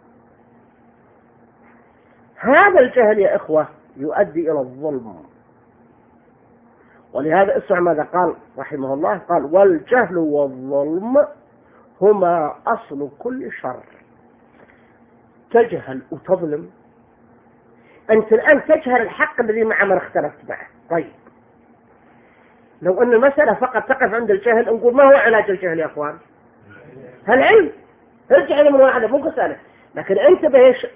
هذا الجهل يا إخوة يؤدي إلى الظلم، ولهذا اسمع ماذا قال رحمه الله، قال: والجهل والظلم هما أصل كل شر. تجهل وتظلم أنت الآن تجهل الحق الذي مع من اختلفت معه. طيب لو أن المسألة فقط تقف عند الجهل، نقول ما هو علاج الجهل يا أخوان؟ هالعلم، ارجع إلى من واحدة مو قسالة. لكن أنت بيش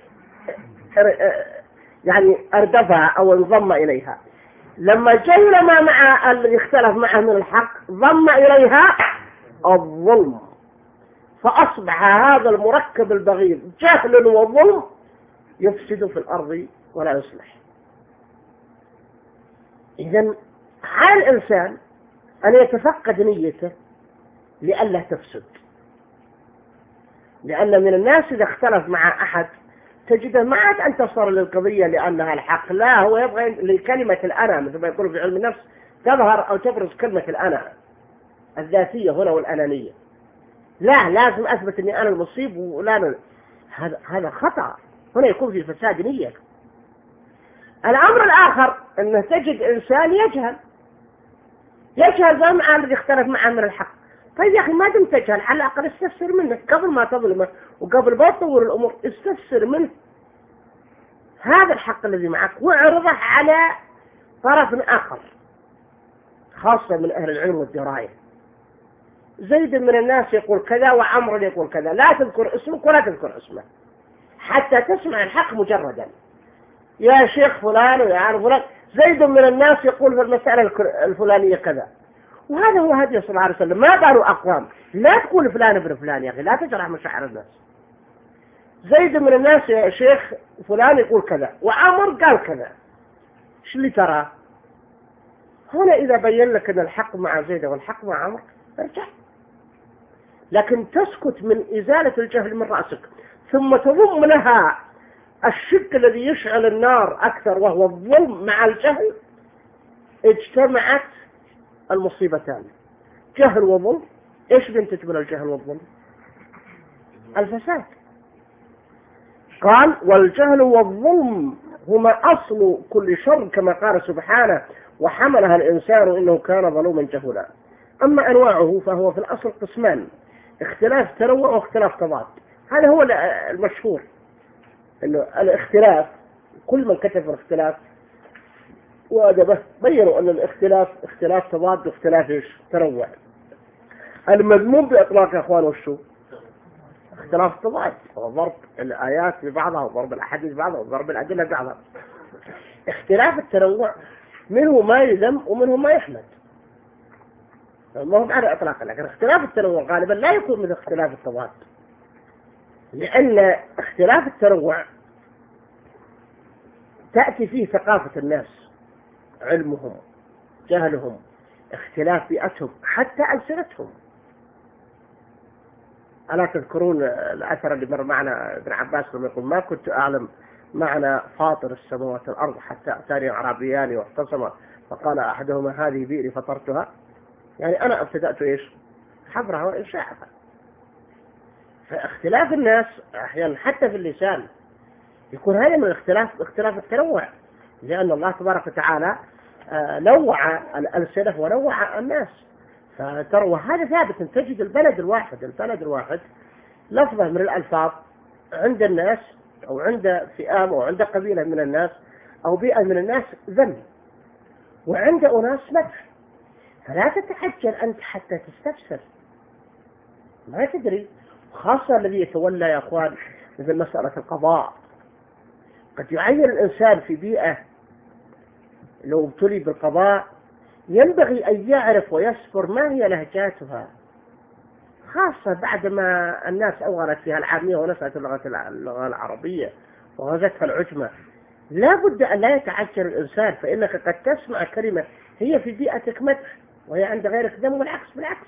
يعني أردفها أو انضم إليها. لما جهل ما مع الذي اختلف معه من الحق ضم إليها الظلم، فأصبح هذا المركب البغيض جهل وظلم يفسد في الأرض ولا يصلح. إذن على الإنسان أن يتفقد نيته لئلا تفسد، لأن من الناس إذا اختلف مع أحد تجده ما عاد انتصر للقضية لأنها الحق، لا، هو يبغى لكلمة الأنا، مثل ما يقولوا في علم النفس تظهر أو تبرز كلمة الأنا الذاتية هنا والأنانية. لا، لازم أثبت أني أنا المصيب ولا، هذا هذا خطأ، هنا يكون في فساد نية. الأمر الآخر أنه تجد إنسان يجهل يجهل جمع الذي اختلف معه من الحق. طيب يا أخي ما دمت تجهل على الأقل استفسر منه قبل ما تظلمه وقبل ما تطور الأمور، استفسر منه هذا الحق الذي معك واعرضه على طرف آخر، خاصة من أهل العلم والدراية. زيد من الناس يقول كذا وعمر يقول كذا، لا تذكر اسمك ولا تذكر اسمه حتى تسمع الحق مجردا. يا شيخ فلان ويا فلان، زيد من الناس يقول في المسألة الفلانية كذا، وهذا هو هدي صلى الله عليه وسلم. ما قالوا أقوام، لا تقول فلان ابن فلان يا أخي، لا تجرح مشاعر الناس. زيد من الناس يا شيخ فلان يقول كذا وعمر قال كذا، ايش اللي ترى هنا؟ إذا بين لك أن الحق مع زيد والحق مع عمر ارجع، لكن تسكت من إزالة الجهل من رأسك ثم تضم لها الشق الذي يشعل النار أكثر وهو الظلم مع الجهل، اجتمعت المصيبتان، جهل وظلم. ايش بينتج من الجهل والظلم؟ الفساد. قال والجهل والظلم هما أصل كل شر كما قال سبحانه وحملها الإنسان إنه كان ظلوما جهولا. أما أنواعه فهو في الأصل قسمان، اختلاف تنوع واختلاف تضاد. هذا هو المشهور، إنه الاختلاف كل من كتب في الاختلاف وأدبه بيّنوا أن الاختلاف اختلاف تضاد واختلاف إيش؟ تنوع. المذموم بإطلاق يا أخوان وشو؟ اختلاف التضاد، وضرب الآيات ببعضها وضرب الأحاديث ببعضها وضرب الأدلة ببعضها. اختلاف التنوع منه ما يذم ومنه ما يحمد، ما هو على إطلاق. لكن اختلاف التنوع غالبا لا يكون مثل اختلاف التضاد، لأن اختلاف التنوع تأتي فيه ثقافة الناس، علمهم، جهلهم، اختلاف بيئتهم، حتى ألسنتهم. ألا تذكرون الأثر اللي مر معنا ابن عباس لما يقول ما كنت أعلم معنى فاطر السماوات والأرض حتى أتاني أعرابيان واختصما فقال أحدهما هذه بئري فطرتها، يعني أنا ابتدأت إيش؟ حفرها وإنشاءها. فاختلاف الناس أحيانا حتى في اللسان يكون هذا من الاختلاف، اختلاف التنوع، لأن الله تبارك وتعالى نوع الألسنة ونوع الناس. فترى هذا ثابت، تجد البلد الواحد البلد الواحد لفظة من الألفاظ عند الناس أو عند فئام أو عند قبيلة من الناس أو بيئة من الناس ذم، وعند أناس مدح. فلا تتحجر أنت حتى تستفسر، ما تدري. خاصة الذي يتولى يا أخوان مثل مسألة القضاء، قد يعين الإنسان في بيئة لو ابتلي بالقضاء ينبغي أن يعرف ويسفر ما هي لهجاتها، خاصة بعدما الناس أوغلت فيها العامية ونسأت اللغة العربية وغزتها العجمة. لا بد أن لا يتعجل الإنسان، فإنك قد تسمع كلمة هي في بيئتك مدح وهي عند غيرك ذم، والعكس بالعكس.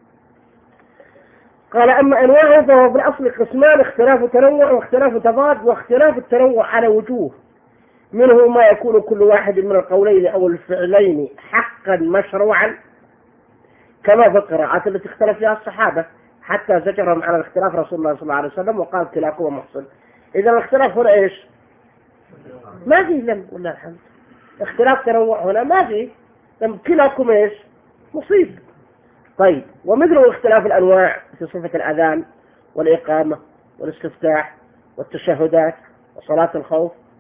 قال أما أنواعه فهو في الأصل قسمان، اختلاف تنوع واختلاف تضاد. واختلاف التنوع على وجوه، منه ما يكون كل واحد من القولين أو الفعلين حقا مشروعا، كما في القراءات التي اختلف فيها الصحابة حتى زجرهم على الاختلاف رسول الله صلى الله عليه وسلم وقال كلاكما محسن. إذا الاختلاف هنا إيش؟ ما في ذنب والله الحمد. اختلاف تنوع هنا ما في ذنب، كلاكما إيش؟ مصيب. طيب، ومثل اختلاف الأنواع في صفة الأذان والإقامة والاستفتاح والتشهدات وصلاة الخوف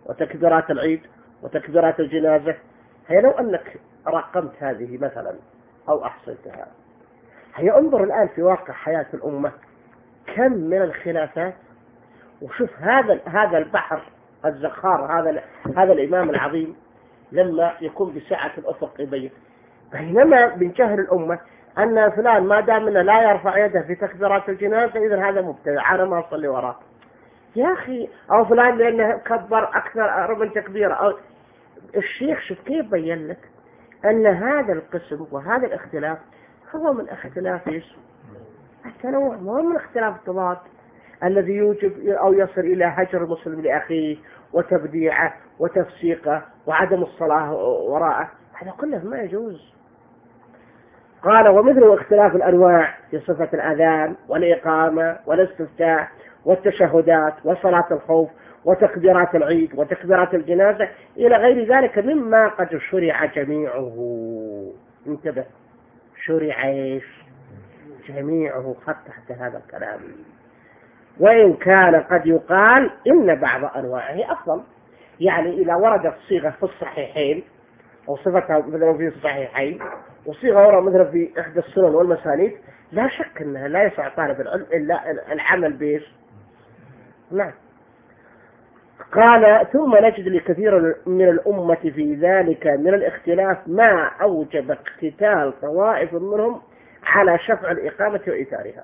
وتكبيرات العيد وتكبيرات الجنازة. هي لو أنك رقمت هذه مثلا أو أحصيتها، هي انظر الآن في واقع حياة الأمة كم من الخلافات، وشوف هذا هذا البحر الزخار، هذا هذا الإمام العظيم لما يكون بسعة الأفق يبين، بينما من جهل الأمة أن فلان ما دام أنه لا يرفع يده في تكبيرات الجنازة إذن هذا مبتدع أنا ما أصلي وراه يا أخي، أو فلان لأنه كبر أكثر من تكبيرة. أو الشيخ شوف كيف بين لك أن هذا القسم وهذا الاختلاف هو من اختلاف التنوع، هو من اختلاف التضاد الذي يوجب أو يصل إلى هجر المسلم لأخيه وتبديعه وتفسيقه وعدم الصلاة وراءه، هذا كله ما يجوز. قال ومثل اختلاف الأنواع في صفة الأذان والإقامة والاستفتاح والتشهدات وصلاة الخوف وتكبيرات العيد وتكبيرات الجنازة إلى غير ذلك مما قد شرع جميعه. انتبه، شرع ايش؟ جميعه، خط تحت هذا الكلام. وإن كان قد يقال إن بعض أنواعه أفضل، يعني إذا وردت صيغة في الصحيحين أو صفتها مثلا في الصحيحين وصيغة ورد مثلا في إحدى السنن والمسانيد، لا شك أنها لا يسع طالب العلم إلا العمل بإيش؟ نعم. قال ثم نجد لكثير من الأمة في ذلك من الاختلاف ما أوجب اقتتال طوائف منهم على شفع الإقامة وإيثارها.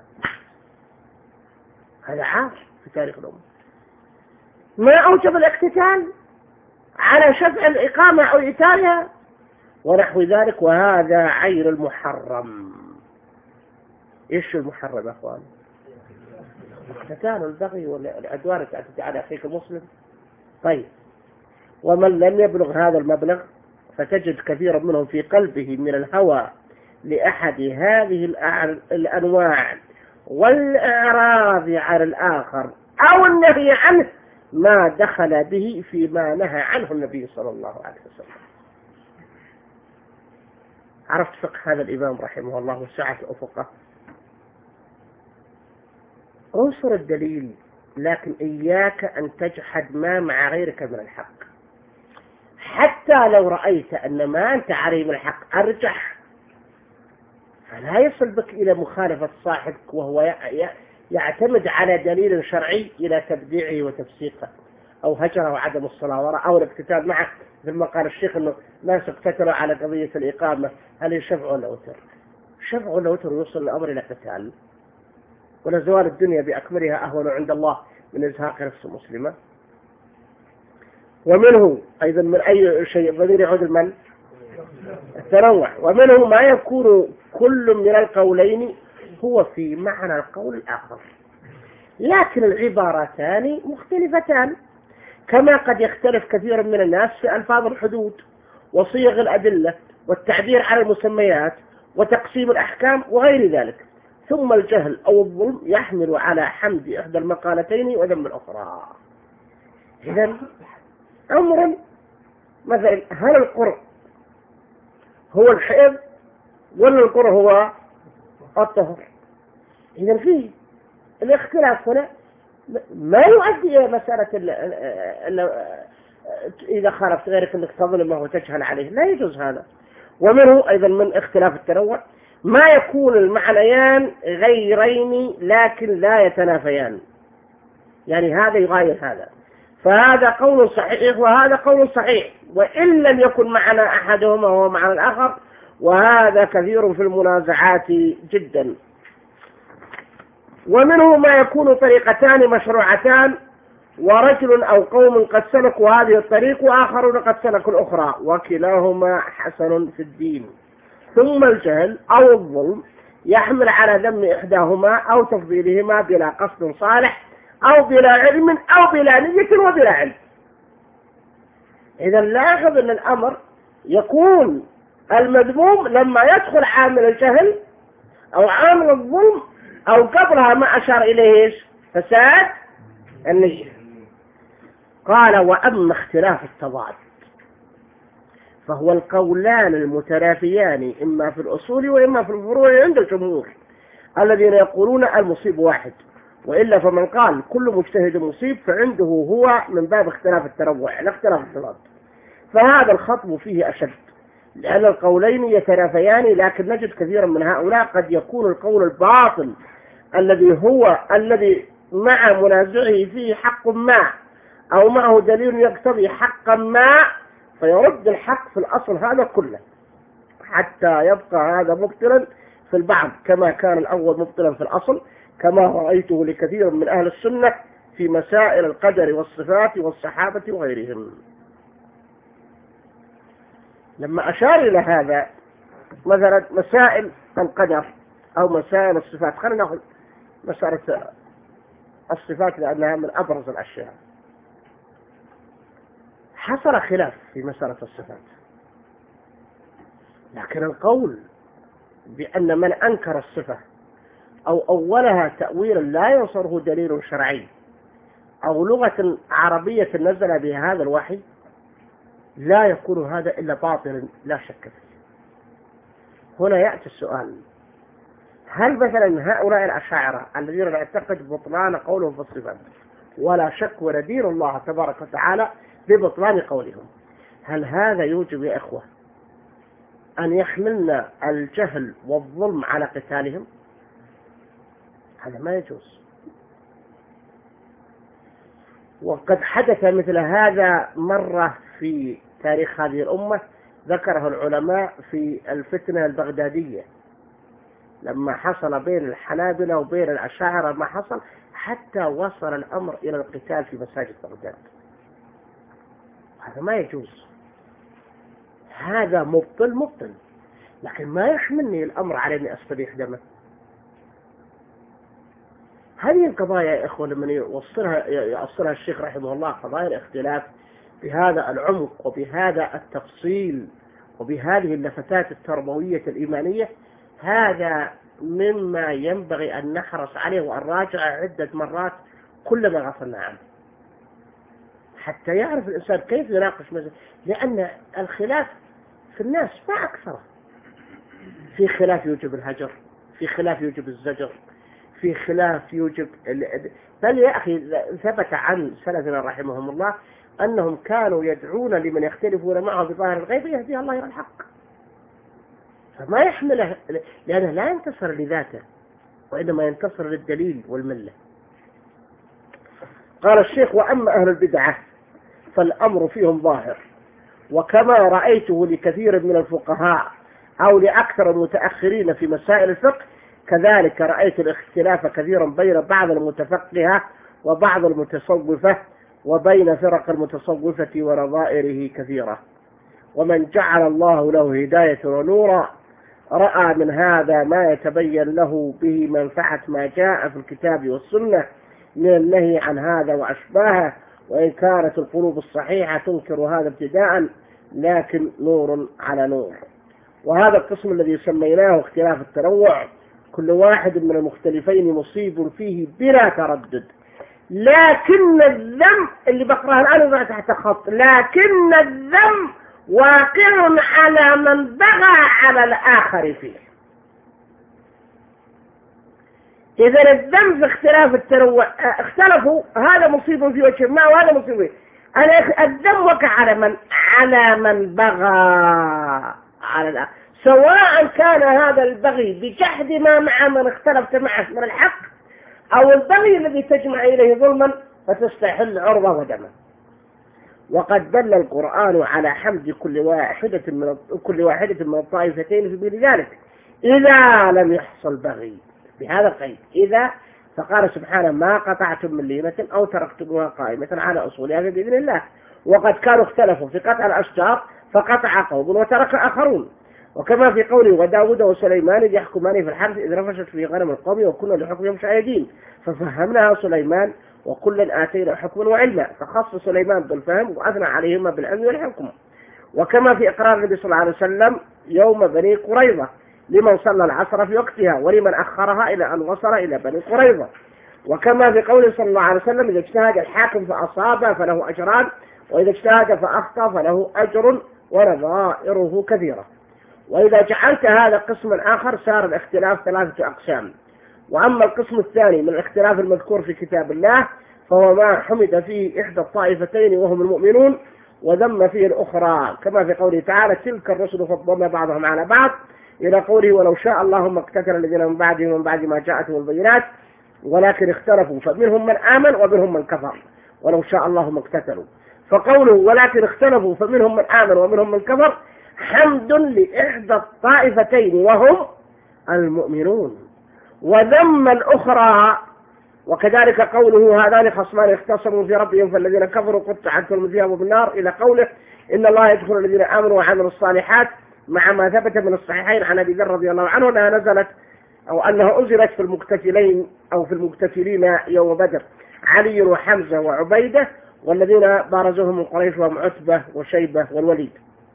هذا عاش في تاريخ الأمة، ما أوجب الاقتتال على شفع الإقامة أو إيثارها ونحو ذلك، وهذا عين المحرم. إيش المحرم يا أخوان؟ اقتتال البغي والعدوان تعتدي على أخيك المسلم. طيب، ومن لم يبلغ هذا المبلغ فتجد كثيرا منهم في قلبه من الهوى لأحد هذه الأنواع والإعراض عن الآخر أو النهي عنه ما دخل به فيما نهى عنه النبي صلى الله عليه وسلم. عرفت فقه هذا الإمام رحمه الله وسعة أفقه؟ انصر الدليل، لكن إياك أن تجحد ما مع غيرك من الحق، حتى لو رأيت أن ما أنت عليه من الحق أرجح، فلا يصل بك إلى مخالفة صاحبك وهو يعتمد على دليل شرعي إلى تبديعه وتفسيقه أو هجره وعدم الصلاة وراء أو الاقتتال معه. مثل ما قال الشيخ أنه ناس اقتتلوا على قضية الإقامة، هل يشفع ولا وتر؟ شفع ولا وتر يوصل الأمر إلى قتال؟ ولا زوال الدنيا بأكملها أهون عند الله من إزهاق نفس مسلمة. ومنه أيضا من أي شيء ضمير يعود المن التنوع، ومنه ما يكون كل من القولين هو في معنى القول الآخر، لكن العبارتان مختلفتان، كما قد يختلف كثير من الناس في ألفاظ الحدود وصيغ الأدلة والتعبير على المسميات وتقسيم الأحكام وغير ذلك. ثم الجهل أو الظلم يحمل على حمد إحدى المقالتين وذم الأخرى. إذن أمر مثلا، هل القرء هو الحيض ولا القرء هو الطهر؟ إذن فيه الاختلاف هنا ما يؤدي إلى مسألة إذا خالفت غيرك أنك تظلمه وتجهل عليه، لا يجوز هذا. ومنه أيضا من اختلاف التنوع ما يكون المعنيان غيرين لكن لا يتنافيان، يعني هذا يغاير هذا، فهذا قول صحيح وهذا قول صحيح وإن لم يكن معنى أحدهما هو معنى الآخر، وهذا كثير في المنازعات جدا. ومنه ما يكون طريقتان مشروعتان ورجل أو قوم قد سلكوا هذه الطريق وآخرون قد سلكوا الأخرى وكلاهما حسن في الدين. ثم الجهل أو الظلم يحمل على ذم إحداهما أو تفضيلهما بلا قصد صالح أو بلا علم أو بلا نية وبلا علم. إذا لاحظ أن الأمر يكون المذموم لما يدخل عامل الجهل أو عامل الظلم أو قبلها ما أشار إليه فساد النية. قال وأما اختلاف التضاد فهو القولان المتنافيان إما في الأصول وإما في الفروع عند الجمهور الذين يقولون المصيب واحد وإلا فمن قال كل مجتهد مصيب فعنده هو من باب اختلاف التنوع لا اختلاف الصفات، فهذا الخطب فيه أشد، لأن القولين يتنافيان، لكن نجد كثيرا من هؤلاء قد يكون القول الباطل الذي هو الذي مع منازعه فيه حق ما أو معه دليل يقتضي حقا ما، فيرد الحق في الأصل هذا كله حتى يبقى هذا مبطلا في البعض كما كان الأول مبطلا في الأصل، كما رأيته لكثير من أهل السنة في مسائل القدر والصفات والصحابة وغيرهم. لما أشار إلى هذا مثلا مسائل القدر أو مسائل الصفات، خلينا نأخذ مسألة الصفات لأنها من أبرز الأشياء. حصل خلاف في مسألة الصفات، لكن القول بأن من أنكر الصفة أو أولها تأويلا لا ينصره دليل شرعي أو لغة عربية نزل بها هذا الوحي لا يكون هذا إلا باطلا لا شك فيه. هنا يأتي السؤال: هل مثلا هؤلاء الأشاعرة الذين يعتقد بطلان قولهم في الصفات ولا شك وندين الله تبارك وتعالى ببطلان قولهم، هل هذا يوجب يا إخوة أن يحملنا الجهل والظلم على قتالهم؟ هذا ما يجوز. وقد حدث مثل هذا مرة في تاريخ هذه الأمة، ذكره العلماء في الفتنة البغدادية لما حصل بين الحنابلة وبين الأشاعرة ما حصل، حتى وصل الأمر إلى القتال في مساجد بغداد. هذا ما يجوز، هذا مبطل مبطل، لكن ما يحملني الأمر على أني أستبيح دمه. هذه القضايا يا إخوة لمن يوصلها يوصلها الشيخ رحمه الله قضايا الاختلاف بهذا العمق وبهذا التفصيل وبهذه اللفتات التربوية الإيمانية، هذا مما ينبغي أن نحرص عليه وأن نراجع عدة مرات كل ما غفلنا عنه حتى يعرف الإنسان كيف يناقش مثلا، لأن الخلاف في الناس ما أكثره. في خلاف يوجب الهجر، في خلاف يوجب الزجر، في خلاف يوجب ال... بل يا أخي ثبت عن سلفنا رحمهم الله أنهم كانوا يدعون لمن يختلفون معه بظاهر الغيب يهدي الله إلى الحق، فما يحمله، لأنه لا ينتصر لذاته وإنما ينتصر للدليل والملة. قال الشيخ: وأما أهل البدعة فالأمر فيهم ظاهر، وكما رأيته لكثير من الفقهاء أو لأكثر المتأخرين في مسائل الفقه، كذلك رأيت الاختلاف كثيرا بين بعض المتفقهة وبعض المتصوفة وبين فرق المتصوفة ونظائره كثيرة. ومن جعل الله له هداية ونورا رأى من هذا ما يتبين له به منفعة ما جاء في الكتاب والسنة من النهي عن هذا وأشباهه، وإن كانت القلوب الصحيحة تنكر هذا ابتداء، لكن نور على نور. وهذا القسم الذي سميناه اختلاف التنوع كل واحد من المختلفين مصيب فيه بلا تردد، لكن الذنب اللي بقرأها الآن يضع تحت خط، لكن الذنب واقع على من بغى على الآخر فيه. إذا الذنب في اختلاف التنوع اختلفوا، هذا مصيب في وجه ما وهذا مصيب فيه. الذنب وقع على من؟ على من بغى على الآخر، سواء كان هذا البغي بجحد ما مع من اختلفت معه من الحق، أو البغي الذي تجمع إليه ظلما فتستحل عرضه ودمه. وقد دل القرآن على حمد كل واحدة من كل واحدة من الطائفتين في مثل ذلك إذا لم يحصل بغي، بهذا القيد إذا، فقال سبحانه: ما قطعتم من لينة أو تركتموها قائمة على أصولها بإذن الله. وقد كانوا اختلفوا في قطع الأشجار فقطع قوم وترك آخرون، وكما في قوله: وداود وسليمان إذ يحكمان في الحرث إذ نفشت في غنم القوم وكنا لحكمهم شاهدين ففهمناها سليمان وكلا آتينا حكما وعلما، فخص سليمان بالفهم وأثنى عليهما بالعلم والحكم. وكما في إقرار النبي صلى الله عليه وسلم يوم بني قريظة لمن صلى العصر في وقتها ولمن أخرها إلى أن وصل إلى بني قريظة. وكما في قوله صلى الله عليه وسلم: إذا اجتهد الحاكم فأصاب فله أجران، وإذا اجتهد فأخطأ فله أجر ونظائره كثيرة. وإذا جعلت هذا قسما آخر صار الاختلاف ثلاثة أقسام: وأما القسم الثاني من الاختلاف المذكور في كتاب الله فهو ما حمد فيه إحدى الطائفتين وهم المؤمنون، وذم فيه الأخرى، كما في قوله تعالى تلك الرسل فضلنا بعضهم على بعض، إلى قوله ولو شاء الله ما اقتتل الذين من بعدهم من بعد ما جاءتهم البينات ولكن اختلفوا فمنهم من آمن ومنهم من كفر ولو شاء الله ما اقتتلوا. فقوله ولكن اختلفوا فمنهم من آمن ومنهم من كفر حمد لإحدى الطائفتين وهم المؤمنون، وذم الأخرى. وكذلك قوله هذان خصمان اختصموا في ربهم فالذين كفروا قطعت لهم ثياب بالنار، إلى قوله إن الله يدخل الذين آمنوا وعملوا الصالحات، مع ما ثبت من الصحيحين عن أبي ذر رضي الله عنه أنها نزلت أو أنها أنزلت في المقتتلين أو في المقتتلين يوم بدر علي وحمزة وعبيدة، والذين بارزوهم من قريش وهم عتبة وشيبة والوليد.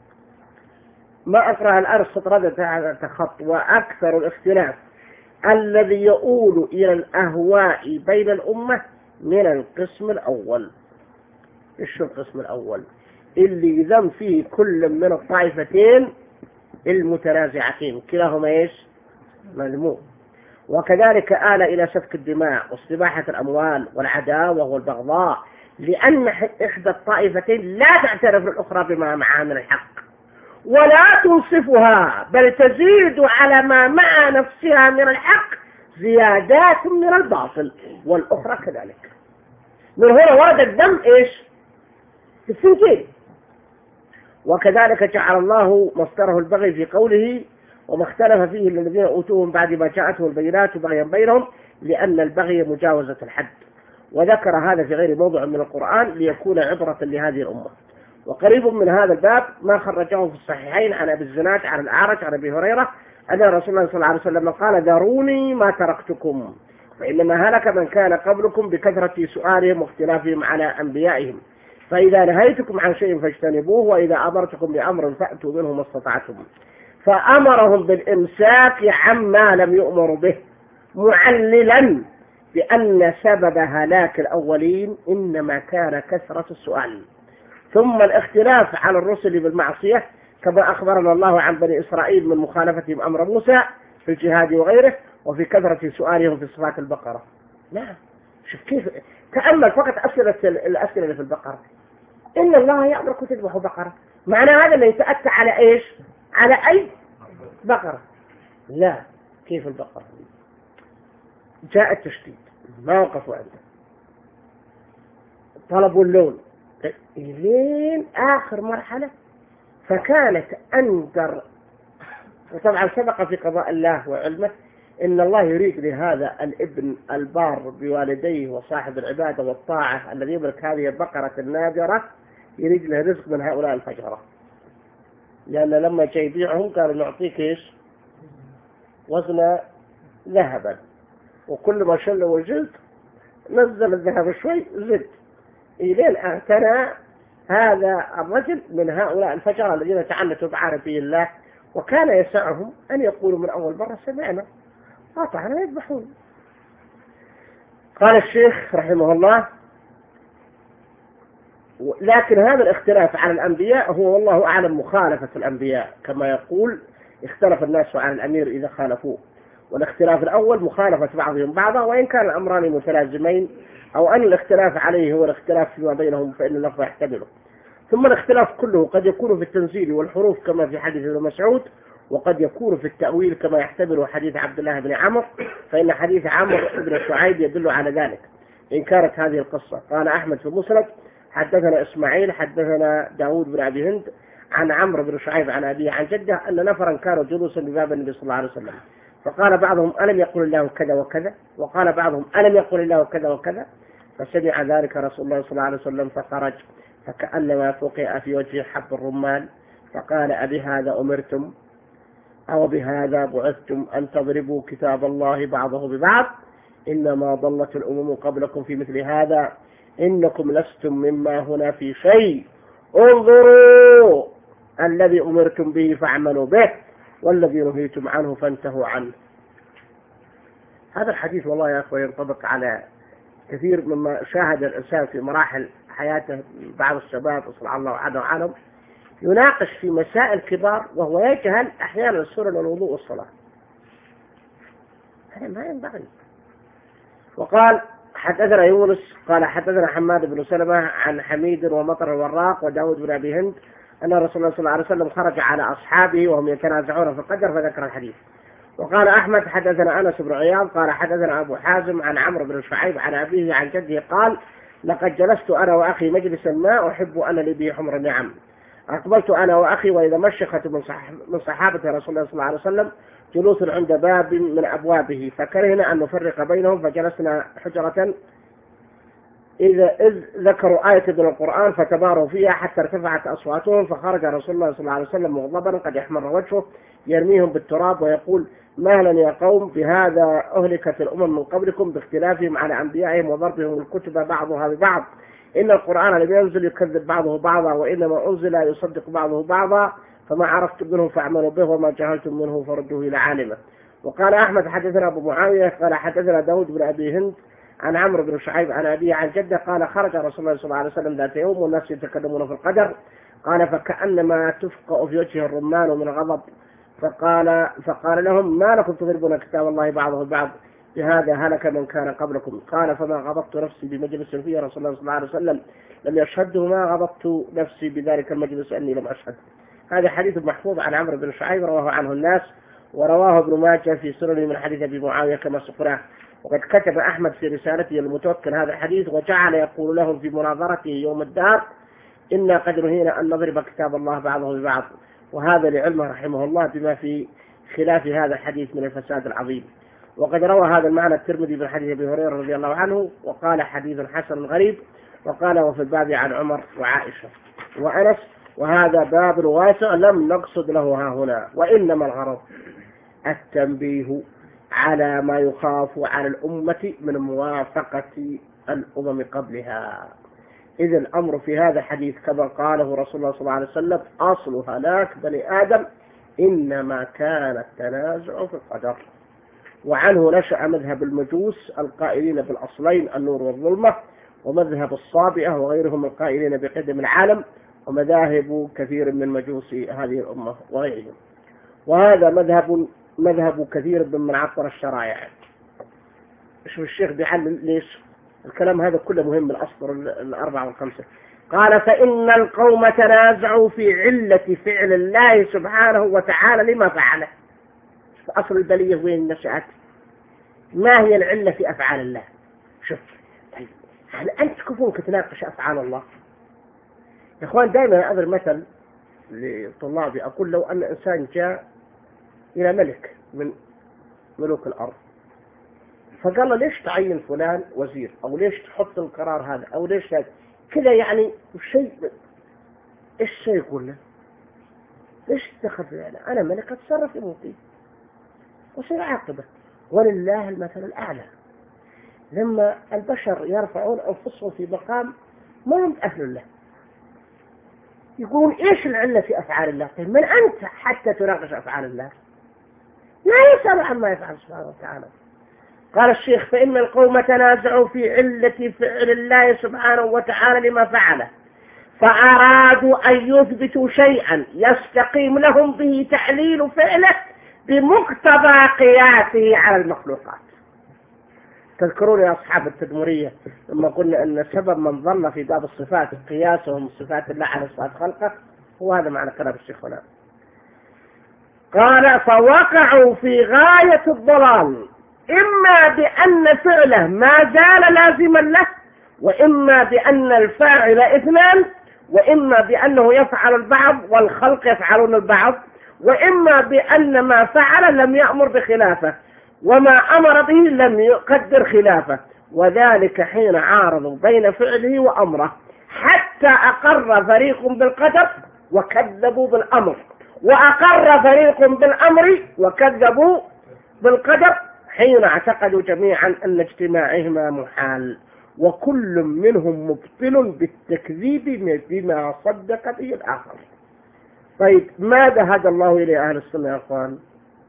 ما أقرأ الآن استطردت هذا خط. وأكثر الاختلاف الذي يؤول إلى الأهواء بين الأمة من القسم الأول. إيش القسم الأول؟ اللي ذم فيه كل من الطائفتين المتنازعتين كلاهما إيش؟ مذموم. وكذلك آل إلى سفك الدماء واستباحة الأموال والعداوة والبغضاء، لأن إحدى الطائفتين لا تعترف الأخرى بما معها من الحق ولا تنصفها، بل تزيد على ما مع نفسها من الحق زيادات من الباطل، والأخرى كذلك. من هنا ورد الدم إيش؟ في السنتين. وكذلك جعل الله مصدره البغي في قوله وما اختلف فيه الذين أوتوهم بعد ما جاءتهم البينات بغيا بينهم، لأن البغي مجاوزة الحد. وذكر هذا في غير موضع من القرآن ليكون عبرة لهذه الأمة. وقريب من هذا الباب ما خرجه في الصحيحين عن أبي الزناد عن الأعرج عن أبي هريرة أن رسول الله صلى الله عليه وسلم قال ذروني ما تركتكم فإنما هلك من كان قبلكم بكثرة سؤالهم واختلافهم على أنبيائهم، فإذا نهيتكم عن شيء فاجتنبوه وإذا أمرتكم بأمر فأتوا منه ما استطعتم. فأمرهم بالإمساك عما لم يؤمروا به، معللا بأن سبب هلاك الأولين إنما كان كثرة السؤال. ثم الاختلاف على الرسل بالمعصية كما أخبرنا الله عن بني إسرائيل من مخالفتهم أمر موسى في الجهاد وغيره، وفي كثرة سؤالهم في صفات البقرة. نعم، شوف كيف تأمل فقط أسئلة الأسئلة اللي في البقرة. إن الله يأمركم تذبحوا بقرة، معنى هذا اللي يتأتى على إيش؟ على أي بقرة؟ لا، كيف البقرة؟ جاء التشديد ما وقفوا عنده، طلبوا اللون لين آخر مرحلة، فكانت أندر. وطبعا سبق في قضاء الله وعلمه إن الله يريد لهذا الابن البار بوالديه وصاحب العبادة والطاعة الذي يملك هذه البقرة النادرة يريد له رزق من هؤلاء الفجرة، لأن لما جاء يبيعهم قالوا نعطيك إيش؟ وزن ذهبا، وكل ما شل وجلد نزل الذهب شوي زد، إلين اعتنى هذا الرجل من هؤلاء الفجرة الذين تعنتوا بعربي الله، وكان يسعهم أن يقولوا من أول مرة سمعنا قاطعنا يذبحون. قال الشيخ رحمه الله لكن هذا الاختلاف على الأنبياء هو والله أعلم مخالفة الأنبياء، كما يقول اختلف الناس عن الأمير إذا خالفوه. والاختلاف الأول مخالفة بعضهم بعضا، وإن كان الأمران متلازمين أو أن الاختلاف عليه هو الاختلاف فيما بينهم فإن اللفظ يحتمله. ثم الاختلاف كله قد يكون في التنزيل والحروف كما في حديث ابن مسعود، وقد يكون في التأويل كما يحتمله حديث عبد الله بن عمرو، فإن حديث عمرو بن شعيب يدل على ذلك إن كانت هذه القصة. قال أحمد في مسند حدثنا إسماعيل حدثنا داود بن أبي هند عن عمرو بن شعيب عن أبيه عن جده أن نفرا كانوا جلوسا بباب النبي صلى الله عليه وسلم، فقال بعضهم ألم يقل الله كذا وكذا، وقال بعضهم ألم يقل الله كذا وكذا، فسمع ذلك رسول الله صلى الله عليه وسلم فخرج فكأنما فقع في وجه حب الرمان، فقال أبهذا أمرتم أو بهذا بعثتم أن تضربوا كتاب الله بعضه ببعض؟ إنما ضلت الأمم قبلكم في مثل هذا، إنكم لستم مما هنا في شيء، انظروا الذي أمرتم به فاعملوا به والذي نهيتم عنه فانتهوا عنه. هذا الحديث والله يا أخوة ينطبق على كثير مما شاهد الإنسان في مراحل حياته. بعض الشباب صلى الله عليه وسلم يناقش في مسائل كبار وهو يجهل أحيانا سنن الوضوء والصلاة. هذا ما ينبغي. وقال حدثنا يونس قال حدثنا حماد بن سلمة عن حميد ومطر الوراق وداود بن أبي هند أن رسول الله صلى الله عليه وسلم خرج على أصحابه وهم يتنازعون في القدر فذكر الحديث. وقال أحمد حدثنا أنس بن عياض قال حدثنا أبو حازم عن عمرو بن شعيب عن أبيه عن جده قال لقد جلست أنا وأخي مجلسا ما أحب أن لي به حمر النعم، أقبلت أنا وأخي وإذا مشيخة من, صح من صحابة رسول الله صلى الله عليه وسلم جلوس عند باب من أبوابه فكرهنا أن نفرق بينهم فجلسنا حجرة إذا إذ ذكروا آية من القرآن فتباروا فيها حتى ارتفعت أصواتهم فخرج رسول الله صلى الله عليه وسلم مغضبا قد يحمر وجهه يرميهم بالتراب ويقول مهلا يا قوم بهذا أهلكت الأمم من قبلكم باختلافهم على أنبيائهم وضربهم الكتب بعضها ببعض، إن القرآن لم ينزل يكذب بعضه بعضا وإنما أنزل يصدق بعضه بعضا، فما عرفتم منه فاعملوا به وما جهلتم منه فردوه إلى عالمه. وقال أحمد حدثنا أبو معاوية قال حدثنا داود بن أبي هند عن عمرو بن شعيب عن أبيه عن جده قال خرج رسول الله صلى الله عليه وسلم ذات يوم والناس يتكلمون في القدر قال فكأنما تفقأ في وجهه الرمان من غضب فقال فقال لهم ما لكم تضربون كتاب الله بعضه البعض بهذا هلك من كان قبلكم، قال فما غضبت نفسي بمجلس فيه رسول الله صلى الله عليه وسلم لم يشهده ما غضبت نفسي بذلك المجلس أني لم أشهد. هذا حديث محفوظ عن عمرو بن شعيب رواه عنه الناس ورواه ابن ماجه في سننه من حديث أبي معاوية كما سقناه. وقد كتب أحمد في رسالته المتوكل هذا الحديث وجعل يقول لهم في مناظرته يوم الدار إنا قد نهينا أن نضرب كتاب الله بعضه ببعض، وهذا لعلمه رحمه الله بما في خلاف هذا الحديث من الفساد العظيم. وقد روى هذا المعنى الترمذي من حديث أبي هريرة رضي الله عنه وقال حديث حسن غريب، وقال وفي الباب عن عمر وعائشة وأنس، وهذا باب واسع لم نقصد له ها هنا، وإنما الغرض التنبيه على ما يخاف على الأمة من موافقة الأمم قبلها، إذ الأمر في هذا الحديث كما قاله رسول الله صلى الله عليه وسلم أصل هلاك بني آدم إنما كان التنازع في القدر. وعنه نشأ مذهب المجوس القائلين بالأصلين النور والظلمة، ومذهب الصابئة وغيرهم القائلين بقدم العالم، ومذاهب كثير من مجوس هذه الأمة وغيرهم. وهذا مذهب مذهب كثير ممن عطر الشرائع. شوف الشيخ بيعلل ليش الكلام هذا كله مهم، الأسطر الأربعة والخمسة. قال فإن القوم تنازعوا في علة فعل الله سبحانه وتعالى لما فعله. أصل البلية وين نشأت؟ ما هي العلة في أفعال الله؟ شوف طيب هل أنت كفونك تناقش أفعال الله؟ يا إخوان دائما أضرب مثل لطلابي أقول لو أن إنسان جاء إلى ملك من ملوك الأرض فقال له ليش تعين فلان وزير، أو ليش تحط القرار هذا، أو ليش هذا كذا، يعني شيء إيش شيء يقول له؟ ليش تدخل في يعني أنا ملك أتصرف في موتي وصير عاقبة، ولله المثل الأعلى. لما البشر يرفعون أنفسهم في مقام ما هم أهل له يقولون إيش العلة في أفعال الله؟ طيب من أنت حتى تناقش أفعال الله؟ لا يسأل عما يفعل سبحانه وتعالى. قال الشيخ فإن القوم تنازعوا في علة فعل الله سبحانه وتعالى لما فعله، فأرادوا أن يثبتوا شيئا يستقيم لهم به تعليل فعله بمقتضى قياسه على المخلوقات. تذكرون يا أصحاب التدمرية لما قلنا أن سبب من ظل في باب الصفات قياسهم صفات الله على صفات خلقه، هو هذا معنى كلام الشيخ هنا. قال فوقعوا في غاية الضلال، إما بأن فعله ما زال لازما له، وإما بأن الفاعل اثنان، وإما بأنه يفعل البعض والخلق يفعلون البعض، وإما بأن ما فعل لم يأمر بخلافه وما أمر به لم يقدر خلافه، وذلك حين عارضوا بين فعله وأمره حتى أقر فريق بالقدر وكذبوا بالأمر، وأقر فريق بالأمر وكذبوا بالقدر حين اعتقدوا جميعا أن اجتماعهما محال، وكل منهم مبطل بالتكذيب بما صدق به الآخر. طيب ماذا هدى الله إلى أهل السنة يا أخوان؟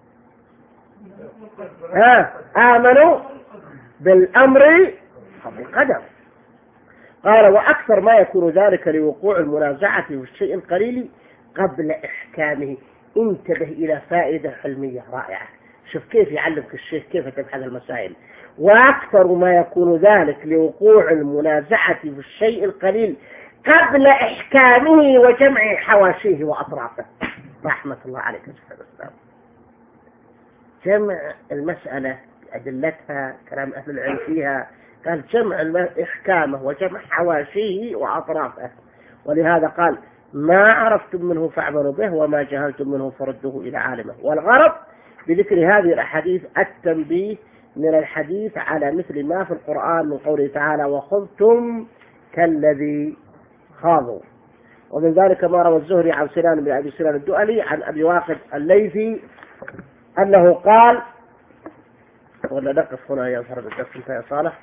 ها آمنوا بالأمر وبالقدر. قال وأكثر ما يكون ذلك لوقوع المنازعة في الشيء القليل قبل إحكامه. انتبه إلى فائدة علمية رائعة. شوف كيف يعلمك الشيخ كيف تبحث المسائل. وأكثر ما يكون ذلك لوقوع المنازعة في الشيء القليل قبل إحكامه وجمع حواشيه وأطرافه. رحمة الله عليك يا شيخ الإسلام. جمع المسألة أدلتها كلام أهل العلم فيها، قال جمع إحكامه وجمع حواشيه وأطرافه، ولهذا قال ما عرفتم منه فاعملوا به وما جهلتم منه فردوه إلى عالمه. والغرض بذكر هذه الأحاديث التنبيه من الحديث على مثل ما في القرآن من قوله تعالى وخذتم كالذي خاضوا. ومن ذلك ما روى الزهري عن سنان بن أبي سنان الدؤلي عن أبي واقد الليثي أنه قال، ولا نقف هنا يا فرد الدرس انت يا صالح،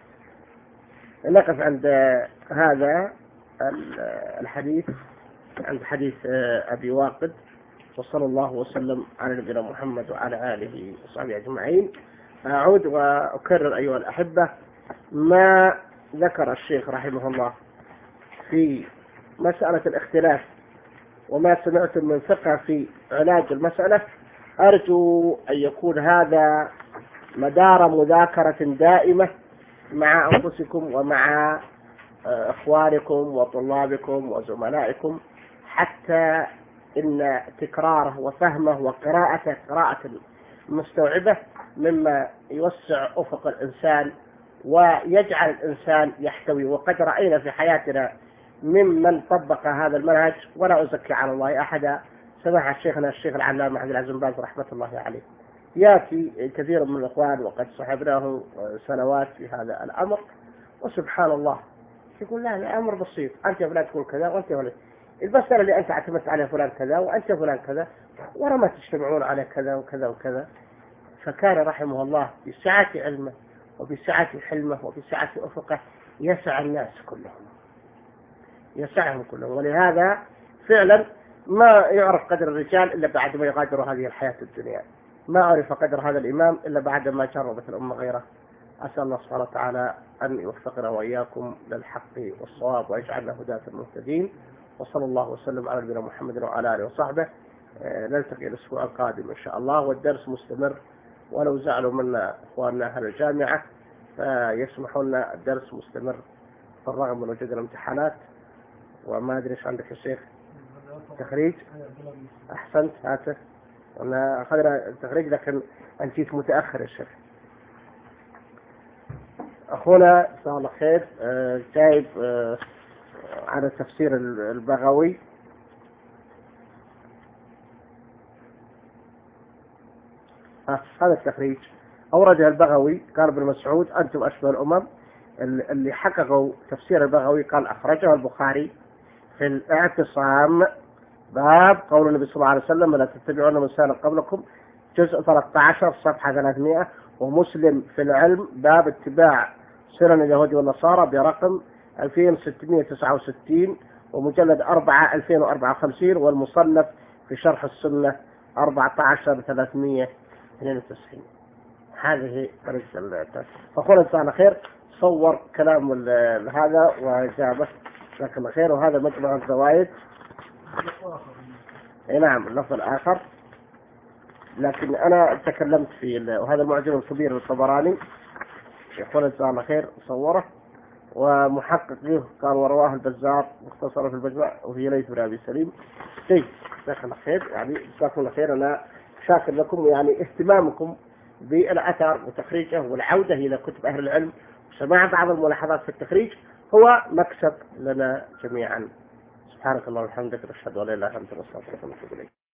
نقف عند هذا الحديث، عند حديث أبي واقد، وصلى الله وسلم على نبينا محمد وعلى آله وصحبه أجمعين. أعود وأكرر أيها الأحبة ما ذكر الشيخ رحمه الله في مسألة الاختلاف وما سمعتم من فقه في علاج المسألة. أرجو أن يكون هذا مدار مذاكرة دائمة مع أنفسكم ومع إخوانكم وطلابكم وزملائكم، حتى إن تكراره وفهمه وقراءته قراءة مستوعبة مما يوسع أفق الإنسان ويجعل الإنسان يحتوي. وقد رأينا في حياتنا ممن طبق هذا المنهج، ولا أزكي على الله أحدا، سماحة شيخنا الشيخ العلامة عبد العزيز بن باز رحمة الله عليه، يأتي كثير من الإخوان وقد صحبناه سنوات في هذا الأمر، وسبحان الله يقول لا الأمر بسيط، أنت يا فلان تقول كذا وأنت يا فلان، المسألة اللي أنت اعتمدت عليها فلان كذا وأنت فلان كذا، ورا ما تجتمعون على كذا وكذا وكذا. فكان رحمه الله بسعة علمه وبسعة حلمه وبسعة أفقه يسع الناس كلهم، يسعهم كلهم. ولهذا فعلا ما يعرف قدر الرجال إلا بعد ما يغادروا هذه الحياة الدنيا، ما عرف قدر هذا الإمام إلا بعد ما جربت الأمة غيره. أسأل الله سبحانه وتعالى أن يوفقنا وإياكم للحق والصواب ويجعلنا هداة المهتدين. وصلى الله وسلم على نبينا محمد وعلى آله وصحبه. نلتقي الأسبوع القادم إن شاء الله، والدرس مستمر، ولو زعلوا منا إخواننا أهل الجامعة فيسمحوا لنا الدرس مستمر بالرغم من وجود الامتحانات. وما أدري إيش عندك يا شيخ تخريج؟ أحسنت هاته، أنا أخذنا التخريج لكن أنت جيت متأخر يا شيخ. أخونا جزاه الله خير جايب على تفسير البغوي هذا التخريج أورده البغوي. قال ابن مسعود أنتم أشبه الأمم. اللي حققوا تفسير البغوي قال أخرجه البخاري في الاعتصام باب قول النبي صلى الله عليه وسلم لا تتبعون من سان قبلكم جزء ثلاثة عشر صفحة ثلاثمائة، ومسلم في العلم باب اتباع سنن اليهود والنصارى برقم ألفين وستمائة وتسعة وستين ومجلد أربعة ألفين وأربعة وخمسين، والمصنف في شرح السنة أربعة عشر ثلاثمائة واثنين وتسعين. هذه طريقة. فأخونا جزاه الله خير صور كلام هذا وإجابة جزاك الله خير. وهذا مجمع الزوائد. نعم اللفظ الآخر، لكن أنا تكلمت في وهذا المعجم الكبير للطبراني يقول جزاه الله خير صوره، ومحقق له قال ورواه البزار مختصرة في المجمع وفي ليث بن أبي سليم. طيب جزاك الله خير، يعني جزاكم الله خير. أنا شاكر لكم يعني اهتمامكم بالأثر وتخريجه والعودة إلى كتب أهل العلم وسماع بعض الملاحظات في التخريج هو مكسب لنا جميعا. سبحانك اللهم وبحمدك نشهد أن لا إله إلا أنت نستغفرك ونتوب إليك.